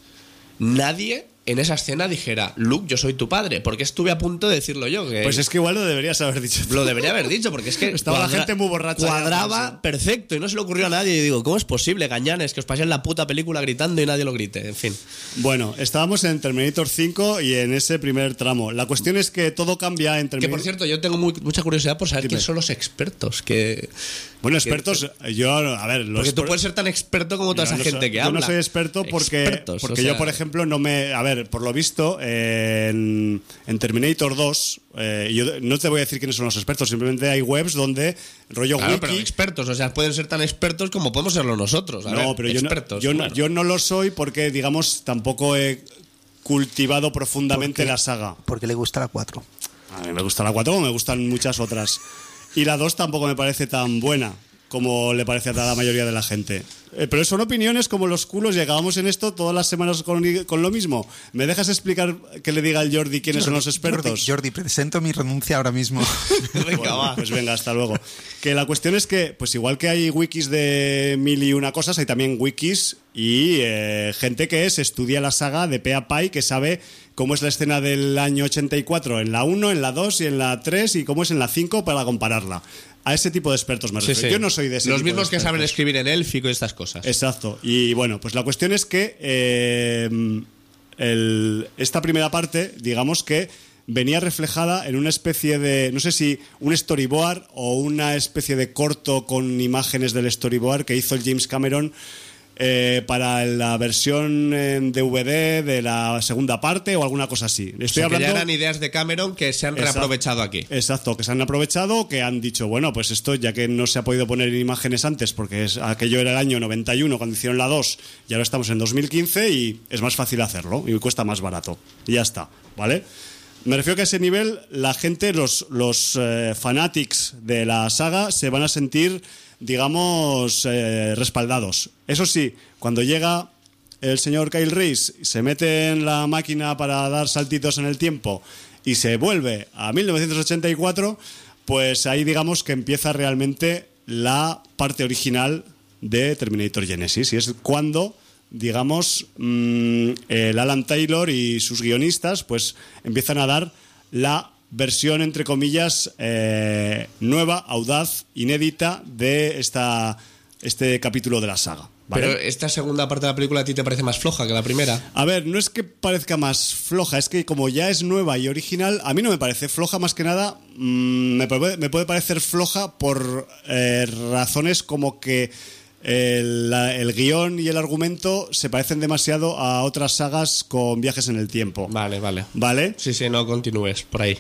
nadie en esa escena dijera Luke, yo soy tu padre, porque estuve a punto de decirlo yo. Que Pues es que igual lo deberías haber dicho. tú. lo debería haber dicho, porque es que Estaba la gente muy borracha ya, Cuadraba pues, perfecto y no se le ocurrió a nadie. Y digo, ¿cómo es posible, gañanes, que os paséis la puta película gritando y nadie lo grite? En fin. Bueno, estábamos en Terminator cinco y en ese primer tramo. La cuestión es que todo cambia en Que Terminator. por cierto, yo tengo muy- mucha curiosidad por saber Dime. quiénes son los expertos. Que... Bueno, expertos, yo, a ver, los Porque tú exper- puedes ser tan experto como toda Yo esa no gente soy- que yo habla. no soy experto porque, Expertos, porque o sea, yo, por ejemplo, no me... A ver, por lo visto, eh, en, en Terminator dos, eh, yo no te voy a decir quiénes son los expertos, simplemente hay webs donde rollo Claro, wiki... pero expertos, o sea, pueden ser tan expertos como podemos serlo nosotros. A no, ver, pero yo no, expertos. yo, no- bueno. yo no lo soy porque, digamos, tampoco he cultivado profundamente ¿Por qué? la saga. porque le gusta la cuatro. A mí me gusta la cuatro, como me gustan muchas otras. Y la dos tampoco me parece tan buena como le parece a la mayoría de la gente. Eh, pero son opiniones como los culos. Llegábamos en esto todas las semanas con, con lo mismo. ¿Me dejas explicar que le diga al Jordi quiénes son los expertos? Jordi, Jordi, presento mi renuncia ahora mismo. Venga, Bueno, va. pues venga, hasta luego. Que la cuestión es que, pues igual que hay wikis de mil y una cosas, hay también wikis y eh, gente que se estudia la saga de pe a pa y que sabe cómo es la escena del año ochenta y cuatro en la uno, en la dos y en la tres y cómo es en la cinco para compararla. A ese tipo de expertos me Sí, refiero. sí. Yo no soy de ese Los tipo de mismos que expertos. saben escribir en élfico y estas cosas. Exacto. Y bueno, pues la cuestión es que eh, el- esta primera parte, digamos que venía reflejada en una especie de, no sé si un storyboard o una especie de corto con imágenes del storyboard que hizo el James Cameron eh, para la versión en D V D de la segunda parte o alguna cosa así. Estoy O sea, que hablando... ya eran ideas de Cameron que se han Exacto. reaprovechado aquí. Exacto, que se han aprovechado, que han dicho, bueno, pues esto ya que no se ha podido poner imágenes antes, porque es, aquello era el año noventa y uno cuando hicieron la dos, y ahora estamos en dos mil quince y es más fácil hacerlo y cuesta más barato. Y ya está, ¿vale? Me refiero que a ese nivel la gente, los, los eh, fanatics de la saga se van a sentir, digamos, eh, respaldados. Eso sí, cuando llega el señor Kyle Reese, se mete en la máquina para dar saltitos en el tiempo y se vuelve a mil novecientos ochenta y cuatro, pues ahí digamos que empieza realmente la parte original de Terminator Genesis, y es cuando, digamos, mmm, el Alan Taylor y sus guionistas pues empiezan a dar la versión, entre comillas, eh, nueva, audaz, inédita de esta, este capítulo de la saga. ¿Vale? Pero esta segunda parte de la película a ti te parece más floja que la primera. A ver, no es que parezca más floja, es que como ya es nueva y original, a mí no me parece floja más que nada, mmm, me, puede, me puede parecer floja por eh, razones como que el, la- el guión y el argumento se parecen demasiado a otras sagas con viajes en el tiempo. Vale, vale. ¿Vale? Sí, sí, no continúes por ahí.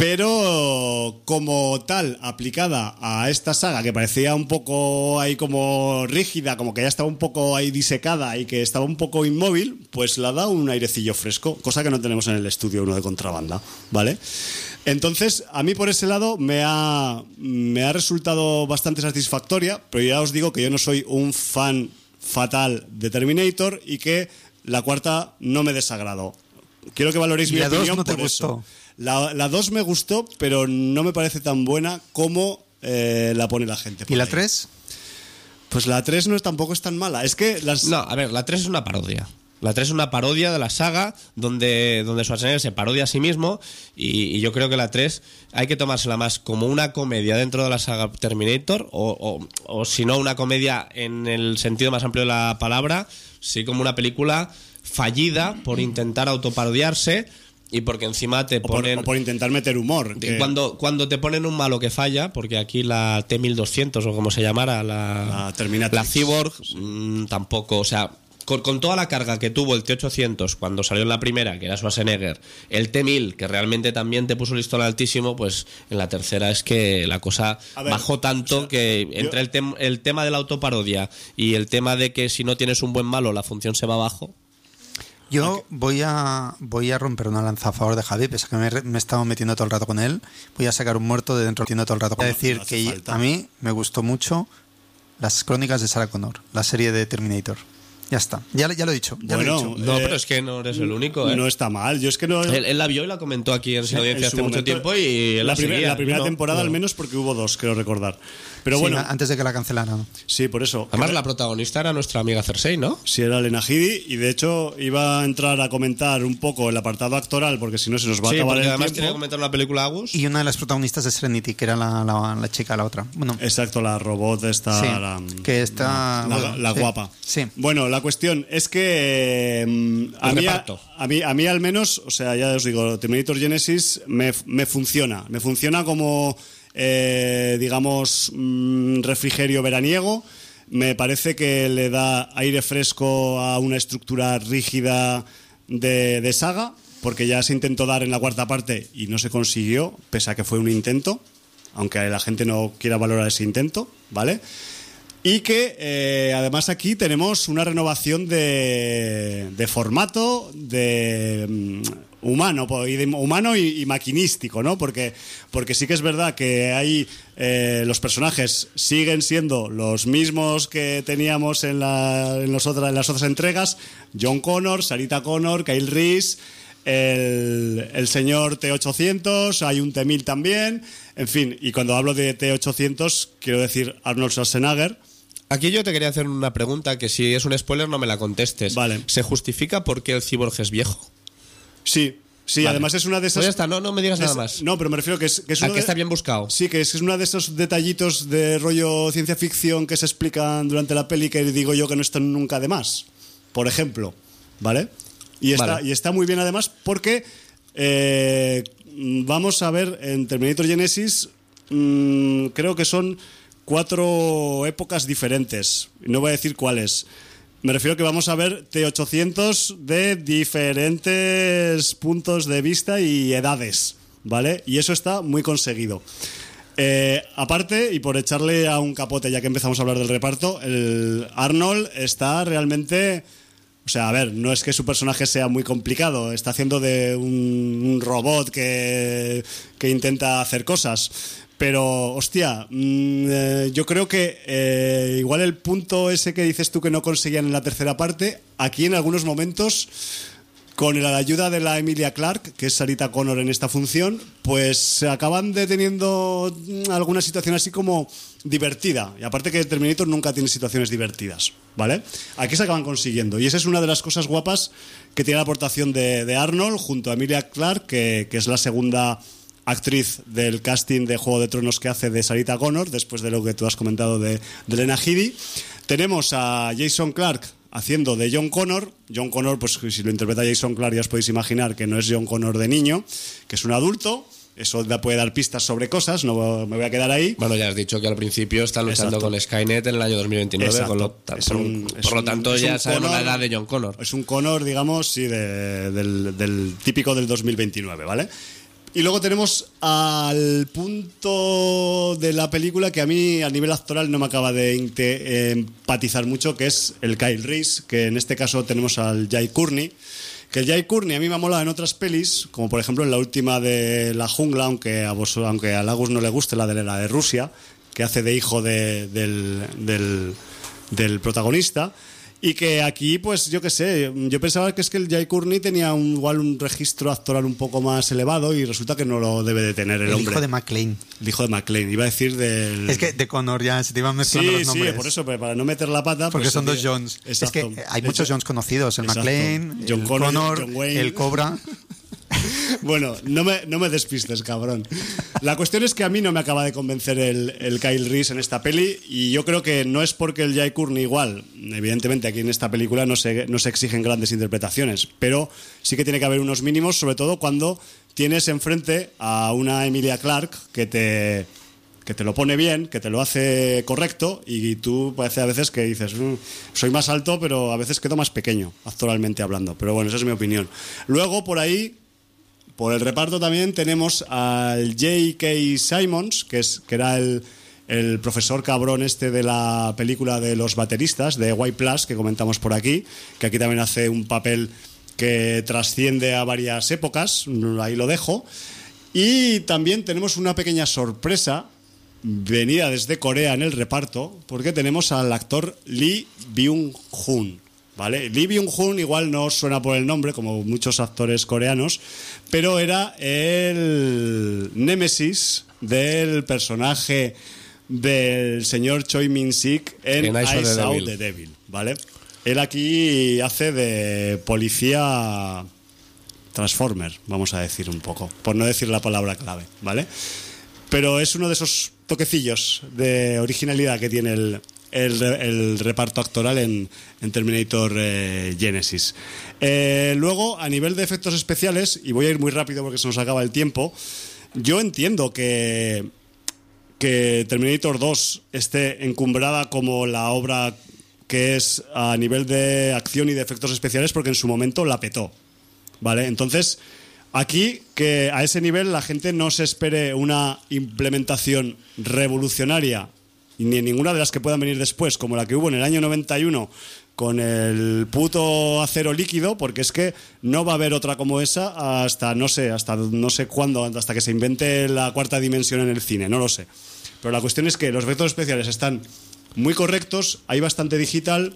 Pero como tal, aplicada a esta saga que parecía un poco ahí como rígida, como que ya estaba un poco ahí disecada y que estaba un poco inmóvil, pues la da un airecillo fresco, cosa que no tenemos en el estudio uno de contrabanda, ¿vale? Entonces, a mí por ese lado me ha, me ha resultado bastante satisfactoria, pero ya os digo que yo no soy un fan fatal de Terminator y que la cuarta no me desagradó. Quiero que valoréis ¿Y mi la dos opinión no te por eso. gustó? La, la dos me gustó, pero no me parece tan buena como eh, la pone la gente. por ¿Y la ahí. tres? Pues la tres no es, tampoco es tan mala. Es que las... No, a ver, la tres es una parodia. La tres es una parodia de la saga donde, donde Schwarzenegger se parodia a sí mismo y, y yo creo que la tres hay que tomársela más como una comedia dentro de la saga Terminator o, o, o si no una comedia en el sentido más amplio de la palabra, sí como una película fallida por intentar autoparodiarse y porque encima te O por, ponen... o por intentar meter humor. Que Cuando, cuando te ponen un malo que falla, porque aquí la T mil doscientos o como se llamara, la, La Terminatrix. la Cyborg, mmm, tampoco, o sea... Con, con toda la carga que tuvo el T ochocientos cuando salió en la primera, que era Schwarzenegger, el T mil, que realmente también te puso el listón altísimo, pues en la tercera es que la cosa ver, bajó tanto, o sea, que entre yo... el, tem, el tema de la autoparodia y el tema de que si no tienes un buen malo la función se va abajo. Yo okay. voy a voy a romper una lanza a favor de Javi, pese a que me, me he estado metiendo todo el rato con él. Voy a sacar un muerto de dentro, metiendo todo el rato. Voy a decir no que falta. A mí me gustó mucho las crónicas de Sarah Connor, la serie de Terminator. Ya está, ya, ya lo he dicho. Ya bueno, lo he dicho. No, eh, pero es que no eres el único. ¿eh? No está mal. Yo es que no. Él, él la vio y la comentó aquí en Sin Audiencia en hace momento, mucho tiempo y él la, la, primer, seguía, la primera ¿no? temporada, no. al menos, porque hubo dos, creo recordar. Pero sí, bueno. Antes de que la cancelaran. Sí, por eso. Además, la protagonista era nuestra amiga Cersei, ¿no? Sí, era Lena Headey, y de hecho iba a entrar a comentar un poco el apartado actoral, porque si no se nos va sí, a acabar el además tiempo. tenía que comentar una película Agus. Y una de las protagonistas de Serenity, que era la, la, la chica, la otra. Bueno, exacto, la robot esta. sí, la, que está. La, bueno, la sí, guapa. Sí. Bueno, la cuestión es que eh, a, mí, a, a, mí, a mí al menos, o sea, ya os digo, Terminator Genesis me, me funciona. Me funciona como. Eh, digamos, mmm, refrigerio veraniego. Me parece que le da aire fresco a una estructura rígida de, de saga, porque ya se intentó dar en la cuarta parte y no se consiguió, pese a que fue un intento, aunque la gente no quiera valorar ese intento, ¿vale? Y que eh, además aquí tenemos una renovación de, de formato, de um, humano, y de, humano y, y maquinístico, ¿no? Porque, porque sí que es verdad que hay eh, los personajes siguen siendo los mismos que teníamos en, la, en, los otra, en las otras entregas: John Connor, Sarita Connor, Kyle Reese, el, el señor T ochocientos, hay un T mil también, en fin. Y cuando hablo de T ochocientos quiero decir Arnold Schwarzenegger. Aquí yo te quería hacer una pregunta que si es un spoiler no me la contestes. Vale. ¿Se justifica por qué el cyborg es viejo? Sí, sí, vale. Además es una de esas... Pues ya está, no, no me digas es, nada más. No, pero me refiero que es... Que es ¿A uno que de, está bien buscado? Sí, que es, es uno de esos detallitos de rollo ciencia ficción que se explican durante la peli que digo yo que no están nunca de más. Por ejemplo, ¿vale? Y está, vale. y está muy bien además porque eh, vamos a ver en Terminator Genesis, mmm, creo que son... cuatro épocas diferentes. No voy a decir cuáles. Me refiero que vamos a ver T ochocientos de diferentes puntos de vista y edades, ¿vale? Y eso está muy conseguido. Eh, aparte, y por echarle a un capote ya que empezamos a hablar del reparto, el Arnold está realmente... O sea, a ver, no es que su personaje sea muy complicado, está haciendo de un, un robot que, que intenta hacer cosas. Pero, hostia, mmm, eh, yo creo que eh, igual el punto ese que dices tú que no conseguían en la tercera parte, aquí en algunos momentos, con la ayuda de la Emilia Clarke, que es Sarita Connor en esta función, pues se acaban deteniendo alguna situación así como divertida. Y aparte que Terminator nunca tiene situaciones divertidas, ¿vale? Aquí se acaban consiguiendo. Y esa es una de las cosas guapas que tiene la aportación de, de Arnold junto a Emilia Clarke, que, que es la segunda... actriz del casting de Juego de Tronos que hace de Sarita Connor, después de lo que tú has comentado de, de Lena Headey. Tenemos a Jason Clarke haciendo de John Connor. John Connor, pues si lo interpreta Jason Clarke ya os podéis imaginar que no es John Connor de niño, que es un adulto. Eso puede dar pistas sobre cosas, no me voy a quedar ahí. Bueno, ya has dicho que al principio está luchando Exacto. con Skynet en el año dos mil veintinueve, con lo, es un, por, es por lo un, tanto ya sabemos Connor, la edad de John Connor. Es un Connor, digamos, sí, de, del, del típico del dos mil veintinueve, ¿vale? Y luego tenemos al punto de la película que a mí a nivel actoral no me acaba de empatizar mucho, que es el Kyle Reese, que en este caso tenemos al Jai Courtney. Que el Jai Courtney a mí me ha molado en otras pelis, como por ejemplo en la última de La Jungla, aunque a, vos, aunque a Lagos no le guste, la de la de Rusia, que hace de hijo de, del, del, del protagonista. Y que aquí, pues yo qué sé, yo pensaba que es que el Jai Courtney tenía un, igual un registro actoral un poco más elevado y resulta que no lo debe de tener el, el hombre. El hijo de McClane. El hijo de McClane, iba a decir del... Es que de Connor ya se te iban mezclando sí, los nombres. Sí, por eso, para no meter la pata... Porque pues, son tío, dos Johns. Exacto. Es que hay muchos Johns conocidos, el Exacto. McClane, John el Connor, Connor, John Wayne. el Cobra... Bueno, no me, no me despistes, cabrón. La cuestión es que a mí no me acaba de convencer el, el Kyle Reese en esta peli, y yo creo que no es porque el Jai Courtney igual, evidentemente aquí en esta película no se, no se exigen grandes interpretaciones, pero sí que tiene que haber unos mínimos, sobre todo cuando tienes enfrente a una Emilia Clarke que te... que te lo pone bien, que te lo hace correcto, y tú parece a veces que dices, mm, soy más alto, pero a veces quedo más pequeño, actualmente hablando. Pero bueno, esa es mi opinión. Luego, por ahí, por el reparto también tenemos al J K. Simmons, que, es, que era el, el profesor cabrón este de la película de los bateristas, de White Plus, que comentamos por aquí, que aquí también hace un papel que trasciende a varias épocas, ahí lo dejo. Y también tenemos una pequeña sorpresa venida desde Corea en el reparto, porque tenemos al actor Lee Byung-hun, ¿vale? Lee Byung-hun igual no suena por el nombre, como muchos actores coreanos, pero era el némesis del personaje del señor Choi Min-sik en, En Eyes of Eyes the Out Devil. the Devil, ¿vale? Él aquí hace de policía Transformer, vamos a decir un poco, por no decir la palabra clave, ¿vale? Pero es uno de esos toquecillos de originalidad que tiene el, el, el reparto actoral en, en Terminator eh, Genesis. Eh, luego, a nivel de efectos especiales, y voy a ir muy rápido porque se nos acaba el tiempo, yo entiendo que, que Terminator dos esté encumbrada como la obra que es a nivel de acción y de efectos especiales, porque en su momento la petó, ¿vale? Entonces, aquí, que a ese nivel la gente no se espere una implementación revolucionaria, ni en ninguna de las que puedan venir después, como la que hubo en el año noventa y uno con el puto acero líquido, porque es que no va a haber otra como esa hasta no sé, hasta no sé cuándo, hasta que se invente la cuarta dimensión en el cine, no lo sé. Pero la cuestión es que los efectos especiales están muy correctos, hay bastante digital,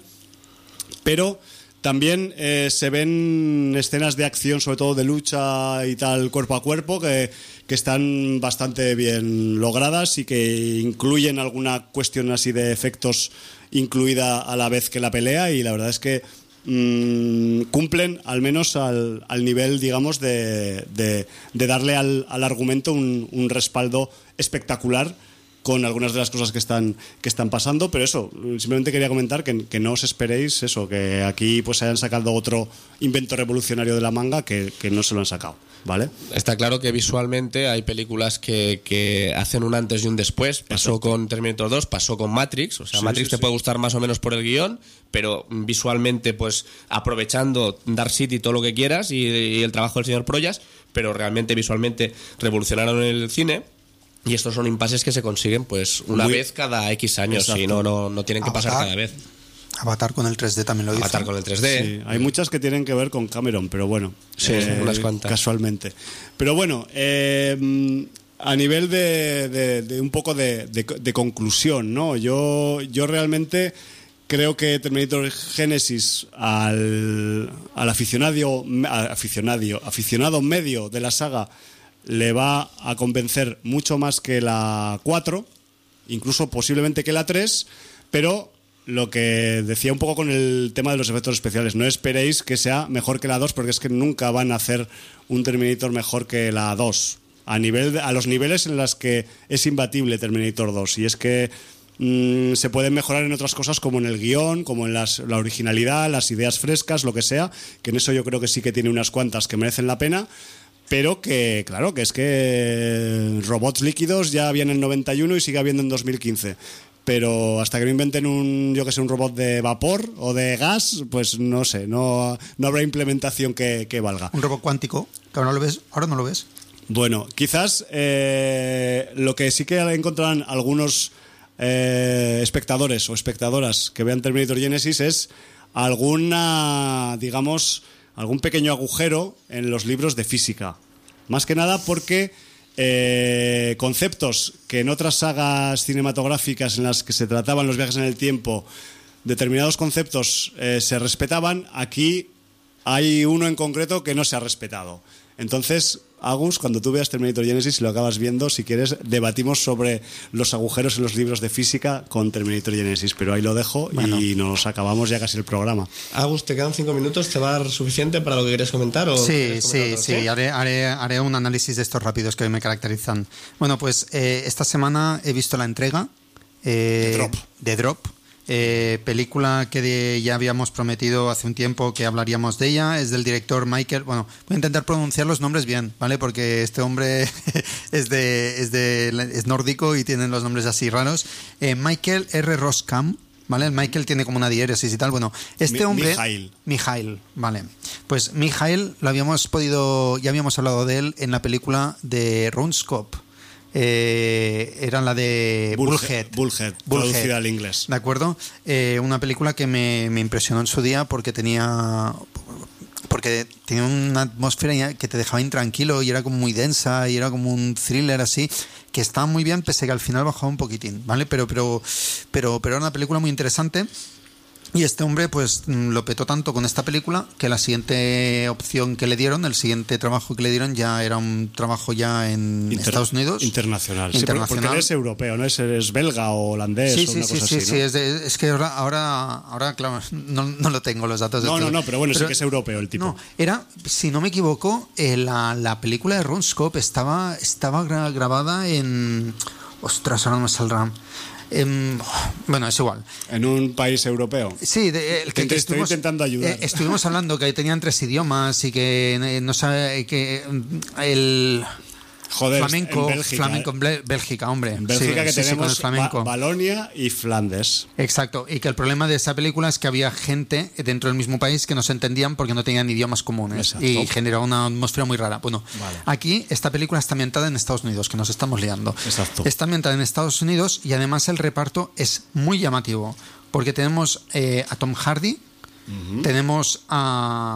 pero también eh, se ven escenas de acción, sobre todo de lucha y tal, cuerpo a cuerpo, que, que están bastante bien logradas y que incluyen alguna cuestión así de efectos incluida a la vez que la pelea, y la verdad es que mmm, cumplen al menos al, al nivel, digamos, de, de, de darle al, al argumento un, un respaldo espectacular con algunas de las cosas que están que están pasando, pero eso, simplemente quería comentar que, que no os esperéis eso, que aquí pues hayan sacado otro invento revolucionario de la manga que, que no se lo han sacado, ¿vale? Está claro que visualmente hay películas que, que hacen un antes y un después. Pasó Exacto. con Terminator dos, pasó con Matrix. O sea, Sí, Matrix sí, te sí. puede gustar más o menos por el guión, pero visualmente, pues aprovechando Dark City, todo lo que quieras, y, y el trabajo del señor Proyas, pero realmente visualmente revolucionaron el cine. Y estos son impases que se consiguen pues una Muy- vez cada X años. Exacto. Si no, no, no tienen que pasar Avatar. cada vez. Avatar con el tres D también lo hizo. Avatar con el tres D. Sí, hay muchas que tienen que ver con Cameron, pero bueno, Sí, unas cuantas. casualmente. Pero bueno, eh, a nivel de, de- de un poco de, de- de conclusión, ¿no? Yo, yo realmente creo que Terminator Genesis al, al aficionado, al aficionado, aficionado medio de la saga le va a convencer mucho más que la cuatro, incluso posiblemente que la tres, pero lo que decía un poco con el tema de los efectos especiales, no esperéis que sea mejor que la dos, porque es que nunca van a hacer un Terminator mejor que la dos, a nivel a los niveles en los que es imbatible Terminator dos, y es que mmm, se pueden mejorar en otras cosas, como en el guión, como en las, la originalidad, las ideas frescas, lo que sea, que en eso yo creo que sí que tiene unas cuantas que merecen la pena. Pero que, claro, que es que robots líquidos ya había en el noventa y uno y sigue habiendo en dos mil quince. Pero hasta que no inventen un, yo que sé, un robot de vapor o de gas, pues no sé, no, no habrá implementación que, que valga. Un robot cuántico, que ahora no lo ves. Ahora no lo ves. Bueno, quizás eh, lo que sí que encontrarán algunos eh, espectadores o espectadoras que vean Terminator Genesis es alguna, digamos, algún pequeño agujero en los libros de física. Más que nada porque eh, conceptos que en otras sagas cinematográficas en las que se trataban los viajes en el tiempo, determinados conceptos eh, se respetaban, aquí hay uno en concreto que no se ha respetado. Entonces, Agus, cuando tú veas Terminator Genesis y lo acabas viendo, si quieres, debatimos sobre los agujeros en los libros de física con Terminator Genesis, pero ahí lo dejo bueno. y nos acabamos ya casi el programa. Agus, ¿te quedan cinco minutos? ¿Te va a dar suficiente para lo que quieres comentar? ¿O sí, sí, sí, sí. Haré, haré, haré un análisis de estos rápidos que me caracterizan. Bueno, pues eh, esta semana he visto la entrega eh, de Drop. De Drop. Eh, película que de, ya habíamos prometido hace un tiempo que hablaríamos de ella. Es del director Michael. Bueno, voy a intentar pronunciar los nombres bien, ¿vale? Porque este hombre es de es de es nórdico y tienen los nombres así raros. Eh, Michael R. Roskam, ¿vale? El Michael tiene como una diéresis y tal. Bueno, este Mi, hombre Mijail. Mijail, vale. Pues Mijail lo habíamos podido, ya habíamos hablado de él en la película de RuneScope. Eh, era la de Bullhead, Bullhead, Bullhead traducida al inglés. ¿De acuerdo? Eh, una película que me, me impresionó en su día porque tenía porque tenía una atmósfera que te dejaba intranquilo y era como muy densa y era como un thriller así que estaba muy bien, pese que al final bajaba un poquitín, ¿vale? Pero pero pero pero era una película muy interesante. Y este hombre pues lo petó tanto con esta película que la siguiente opción que le dieron, el siguiente trabajo que le dieron ya era un trabajo ya en Inter- Estados Unidos. Internacional. Internacional. Sí, porque él es europeo, ¿no? Es, es belga o holandés sí, o sí, una sí, cosa sí, así, sí, ¿no? es, de, es que ahora, ahora, ahora claro, no, no lo tengo los datos. No, de no, todo. no, pero bueno, pero, sí que es europeo el tipo. No, era, si no me equivoco, eh, la, la película de RuneScope estaba, estaba gra- grabada en... Ostras, ahora no me saldrá... Eh, bueno, es igual. ¿En un país europeo? Sí, de, el que, Te que estoy estuvimos, intentando ayudar. Eh, estuvimos hablando que tenían tres idiomas y que eh, no sabe que el Joder, flamenco, en Bélgica, flamenco en ¿eh? Bélgica, hombre. En Bélgica sí, que sí, tenemos sí, con el flamenco. Ba- Valonia y Flandes. Exacto, y que el problema de esa película es que había gente dentro del mismo país que no se entendían porque no tenían idiomas comunes. Exacto. Y generó una atmósfera muy rara. Bueno, Vale. aquí esta película está ambientada en Estados Unidos, que nos estamos liando. Exacto. Está ambientada en Estados Unidos y además el reparto es muy llamativo porque tenemos eh, a Tom Hardy, uh-huh. tenemos a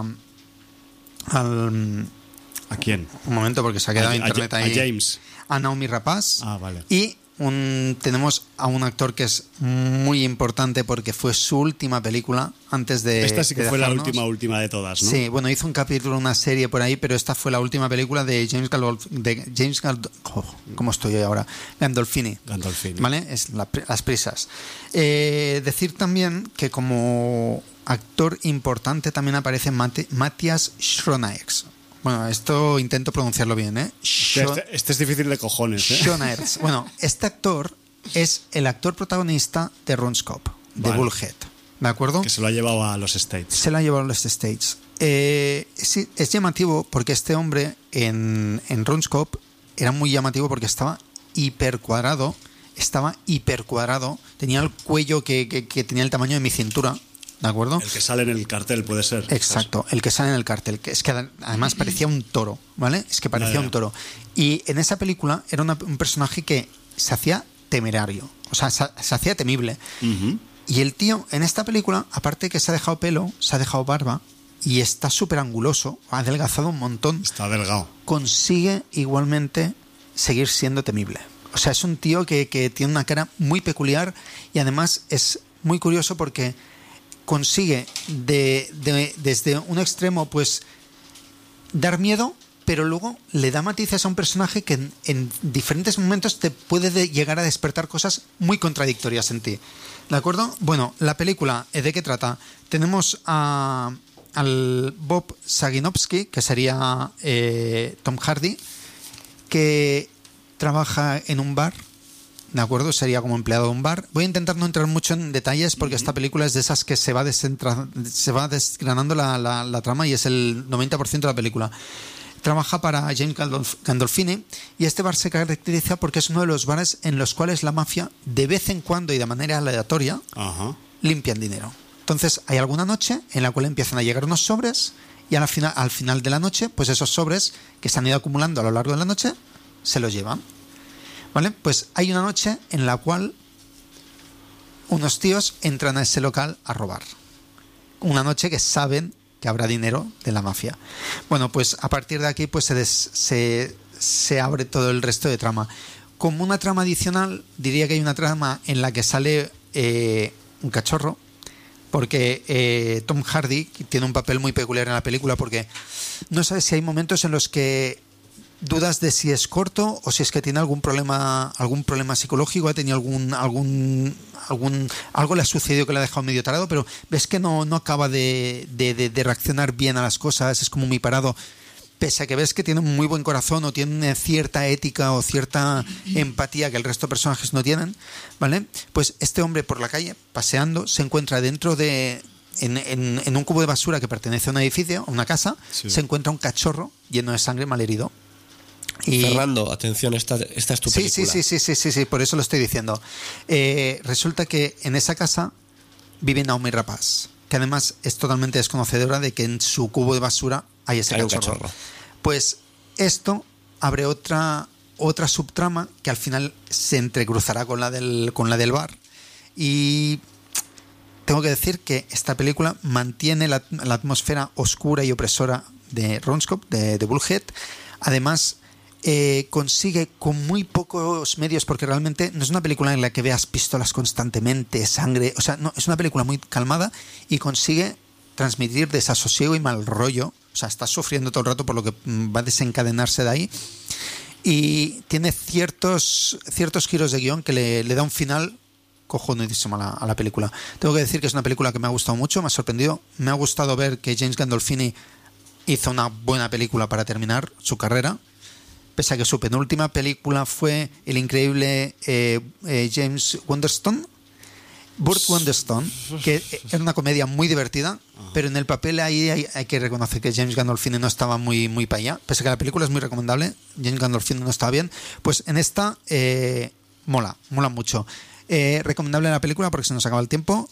al ¿A quién? Un momento porque se ha quedado a, internet a, ahí. A James. A Naomi Rapaz. Ah, vale. Y un, tenemos a un actor que es muy importante porque fue su última película antes de. Esta sí que de fue la dejarnos. última, última de todas, ¿no? Sí, bueno, hizo un capítulo, una serie por ahí, pero esta fue la última película de James Gandolf, de James Gandolf, oh, ¿cómo estoy ahora? Gandolfini. Gandolfini. ¿Vale? Es la, las prisas. Eh, decir también que como actor importante también aparece Mati, Matthias Schoenaerts. Bueno, esto intento pronunciarlo bien, ¿eh? Este, este es difícil de cojones, ¿eh? Schoenaerts. Bueno, este actor es el actor protagonista de RuneScope, de vale. Bullhead. ¿De acuerdo? Que se lo ha llevado a los States. Se lo ha llevado a los States. Eh, es, es llamativo porque este hombre en, en RuneScope era muy llamativo porque estaba hipercuadrado, estaba hipercuadrado, tenía el cuello que, que, que tenía el tamaño de mi cintura. ¿De acuerdo? El que sale en el cartel puede ser. Exacto, el que sale en el cartel. Que es que además parecía un toro, ¿vale? Es que parecía ya, ya. un toro. Y en esa película era una, un personaje que se hacía temerario, o sea, se, se hacía temible. Uh-huh. Y el tío, en esta película, aparte que se ha dejado pelo, se ha dejado barba y está súper anguloso, ha adelgazado un montón. Está delgado. Consigue igualmente seguir siendo temible. O sea, es un tío que, que tiene una cara muy peculiar y además es muy curioso porque consigue de, de, desde un extremo pues dar miedo, pero luego le da matices a un personaje que en, en diferentes momentos te puede de llegar a despertar cosas muy contradictorias en ti. ¿De acuerdo? Bueno, la película, ¿de qué trata? Tenemos a, al Bob Saginowski, que sería eh, Tom Hardy, que trabaja en un bar. ¿De acuerdo? Sería como empleado de un bar. Voy a intentar no entrar mucho en detalles porque uh-huh. esta película es de esas que se va, desentra- se va desgranando la, la, la trama y es el noventa por ciento de la película. Trabaja para James Gandolf- Gandolfini y este bar se caracteriza porque es uno de los bares en los cuales la mafia de vez en cuando y de manera aleatoria uh-huh. limpian dinero. Entonces hay alguna noche en la cual empiezan a llegar unos sobres y al final, al final de la noche pues esos sobres que se han ido acumulando a lo largo de la noche se los llevan. ¿Vale? Pues hay una noche en la cual unos tíos entran a ese local a robar. Una noche que saben que habrá dinero de la mafia. Bueno, pues a partir de aquí pues se, des, se, se abre todo el resto de trama. Como una trama adicional, diría que hay una trama en la que sale eh, un cachorro, porque eh, Tom Hardy tiene un papel muy peculiar en la película, porque no sabes si hay momentos en los que dudas de si es corto o si es que tiene algún problema algún problema psicológico, ha tenido algún algún algún algo le ha sucedido que le ha dejado medio tarado, pero ves que no, no acaba de, de, de, de reaccionar bien a las cosas, es como muy parado, pese a que ves que tiene un muy buen corazón o tiene cierta ética o cierta empatía que el resto de personajes no tienen, ¿vale? Pues este hombre por la calle, paseando, se encuentra dentro de En, en, en un cubo de basura que pertenece a un edificio, a una casa, sí. Se encuentra un cachorro lleno de sangre malherido. Y Fernando, atención, esta, esta es tu sí, película. Sí, sí, sí, sí, sí, por eso lo estoy diciendo. Eh, resulta que en esa casa vive Naomi Rapaz, que además es totalmente desconocedora de que en su cubo de basura hay ese hay cachorro. cachorro. Pues esto abre otra, otra subtrama que al final se entrecruzará con la del, con la del bar. Y tengo que decir que esta película mantiene la, la atmósfera oscura y opresora de Ronscope, de, de Bullhead. Además, eh, consigue con muy pocos medios, porque realmente no es una película en la que veas pistolas constantemente, sangre. O sea, no, es una película muy calmada y consigue transmitir desasosiego y mal rollo. O sea, estás sufriendo todo el rato por lo que va a desencadenarse de ahí. Y tiene ciertos, ciertos giros de guión que le, le da un final cojonudísimo a la, a la película. Tengo que decir que es una película que me ha gustado mucho, me ha sorprendido. Me ha gustado ver que James Gandolfini hizo una buena película para terminar su carrera, pese a que su penúltima película fue el increíble eh, eh, James Wonderstone, Burt Wonderstone, que era una comedia muy divertida, pero en el papel ahí hay, hay que reconocer que James Gandolfini no estaba muy, muy para allá, pese a que la película es muy recomendable. James Gandolfini no estaba bien. Pues en esta eh, mola, mola mucho. Eh, recomendable la película porque se nos acaba el tiempo.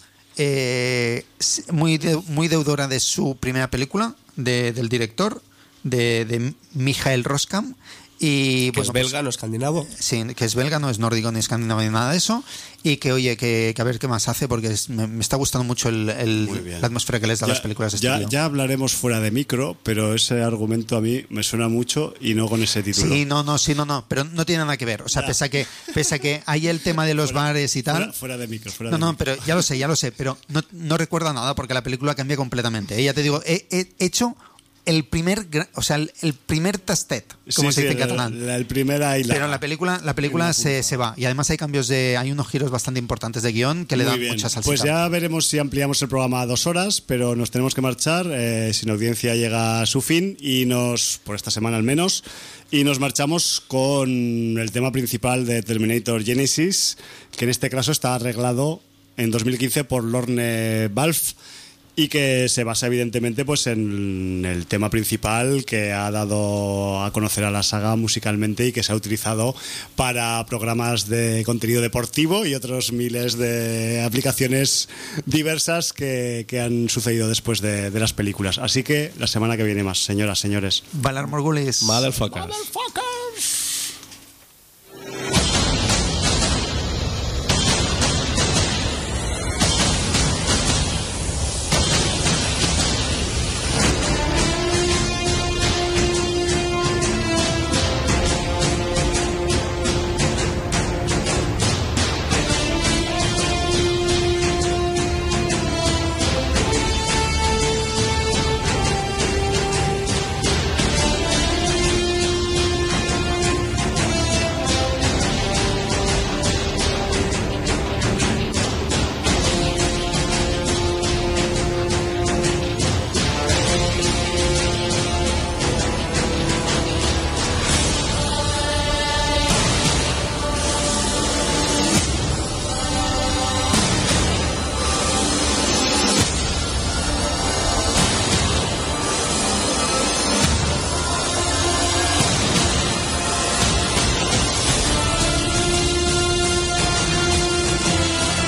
Eh, muy, de, muy deudora de su primera película, de, del director, de, de Michael Roskam. Y, que bueno, es belga, pues, no escandinavo. Sí, que es belga, no es nórdico ni escandinavo ni nada de eso. Y que, oye, que, que a ver qué más hace, porque es, me, me está gustando mucho el, el, la atmósfera que les da ya, las películas de ya, estudio. Ya hablaremos fuera de micro, pero ese argumento a mí me suena mucho y no con ese título. Sí, no, no, sí, no, no, pero no tiene nada que ver. O sea, pese a que, pese a que hay el tema de los fuera, bares y tal. Fuera, fuera de micro, fuera no, de no, micro. pero ya lo sé, ya lo sé, pero no, no recuerdo nada porque la película cambia completamente. ¿eh? Ya te digo, he, he hecho el primer, o sea, el, el primer tastet, como sí, se dice sí, en catalán. El, el primer ahí la, Pero la película, la película se, se va. Y además hay cambios de, hay unos giros bastante importantes de guión que le dan mucha salsita. Pues ya veremos si ampliamos el programa a dos horas, pero nos tenemos que marchar, eh, sin audiencia llega a su fin y nos, por esta semana al menos, y nos marchamos con el tema principal de Terminator Genesis, que en este caso está arreglado en dos mil quince por Lorne Balfe, y que se basa evidentemente pues en el tema principal que ha dado a conocer a la saga musicalmente y que se ha utilizado para programas de contenido deportivo y otros miles de aplicaciones diversas que, que han sucedido después de, de las películas. Así que la semana que viene más, señoras, señores. Valar Morgulis. Motherfuckers. Motherfuckers.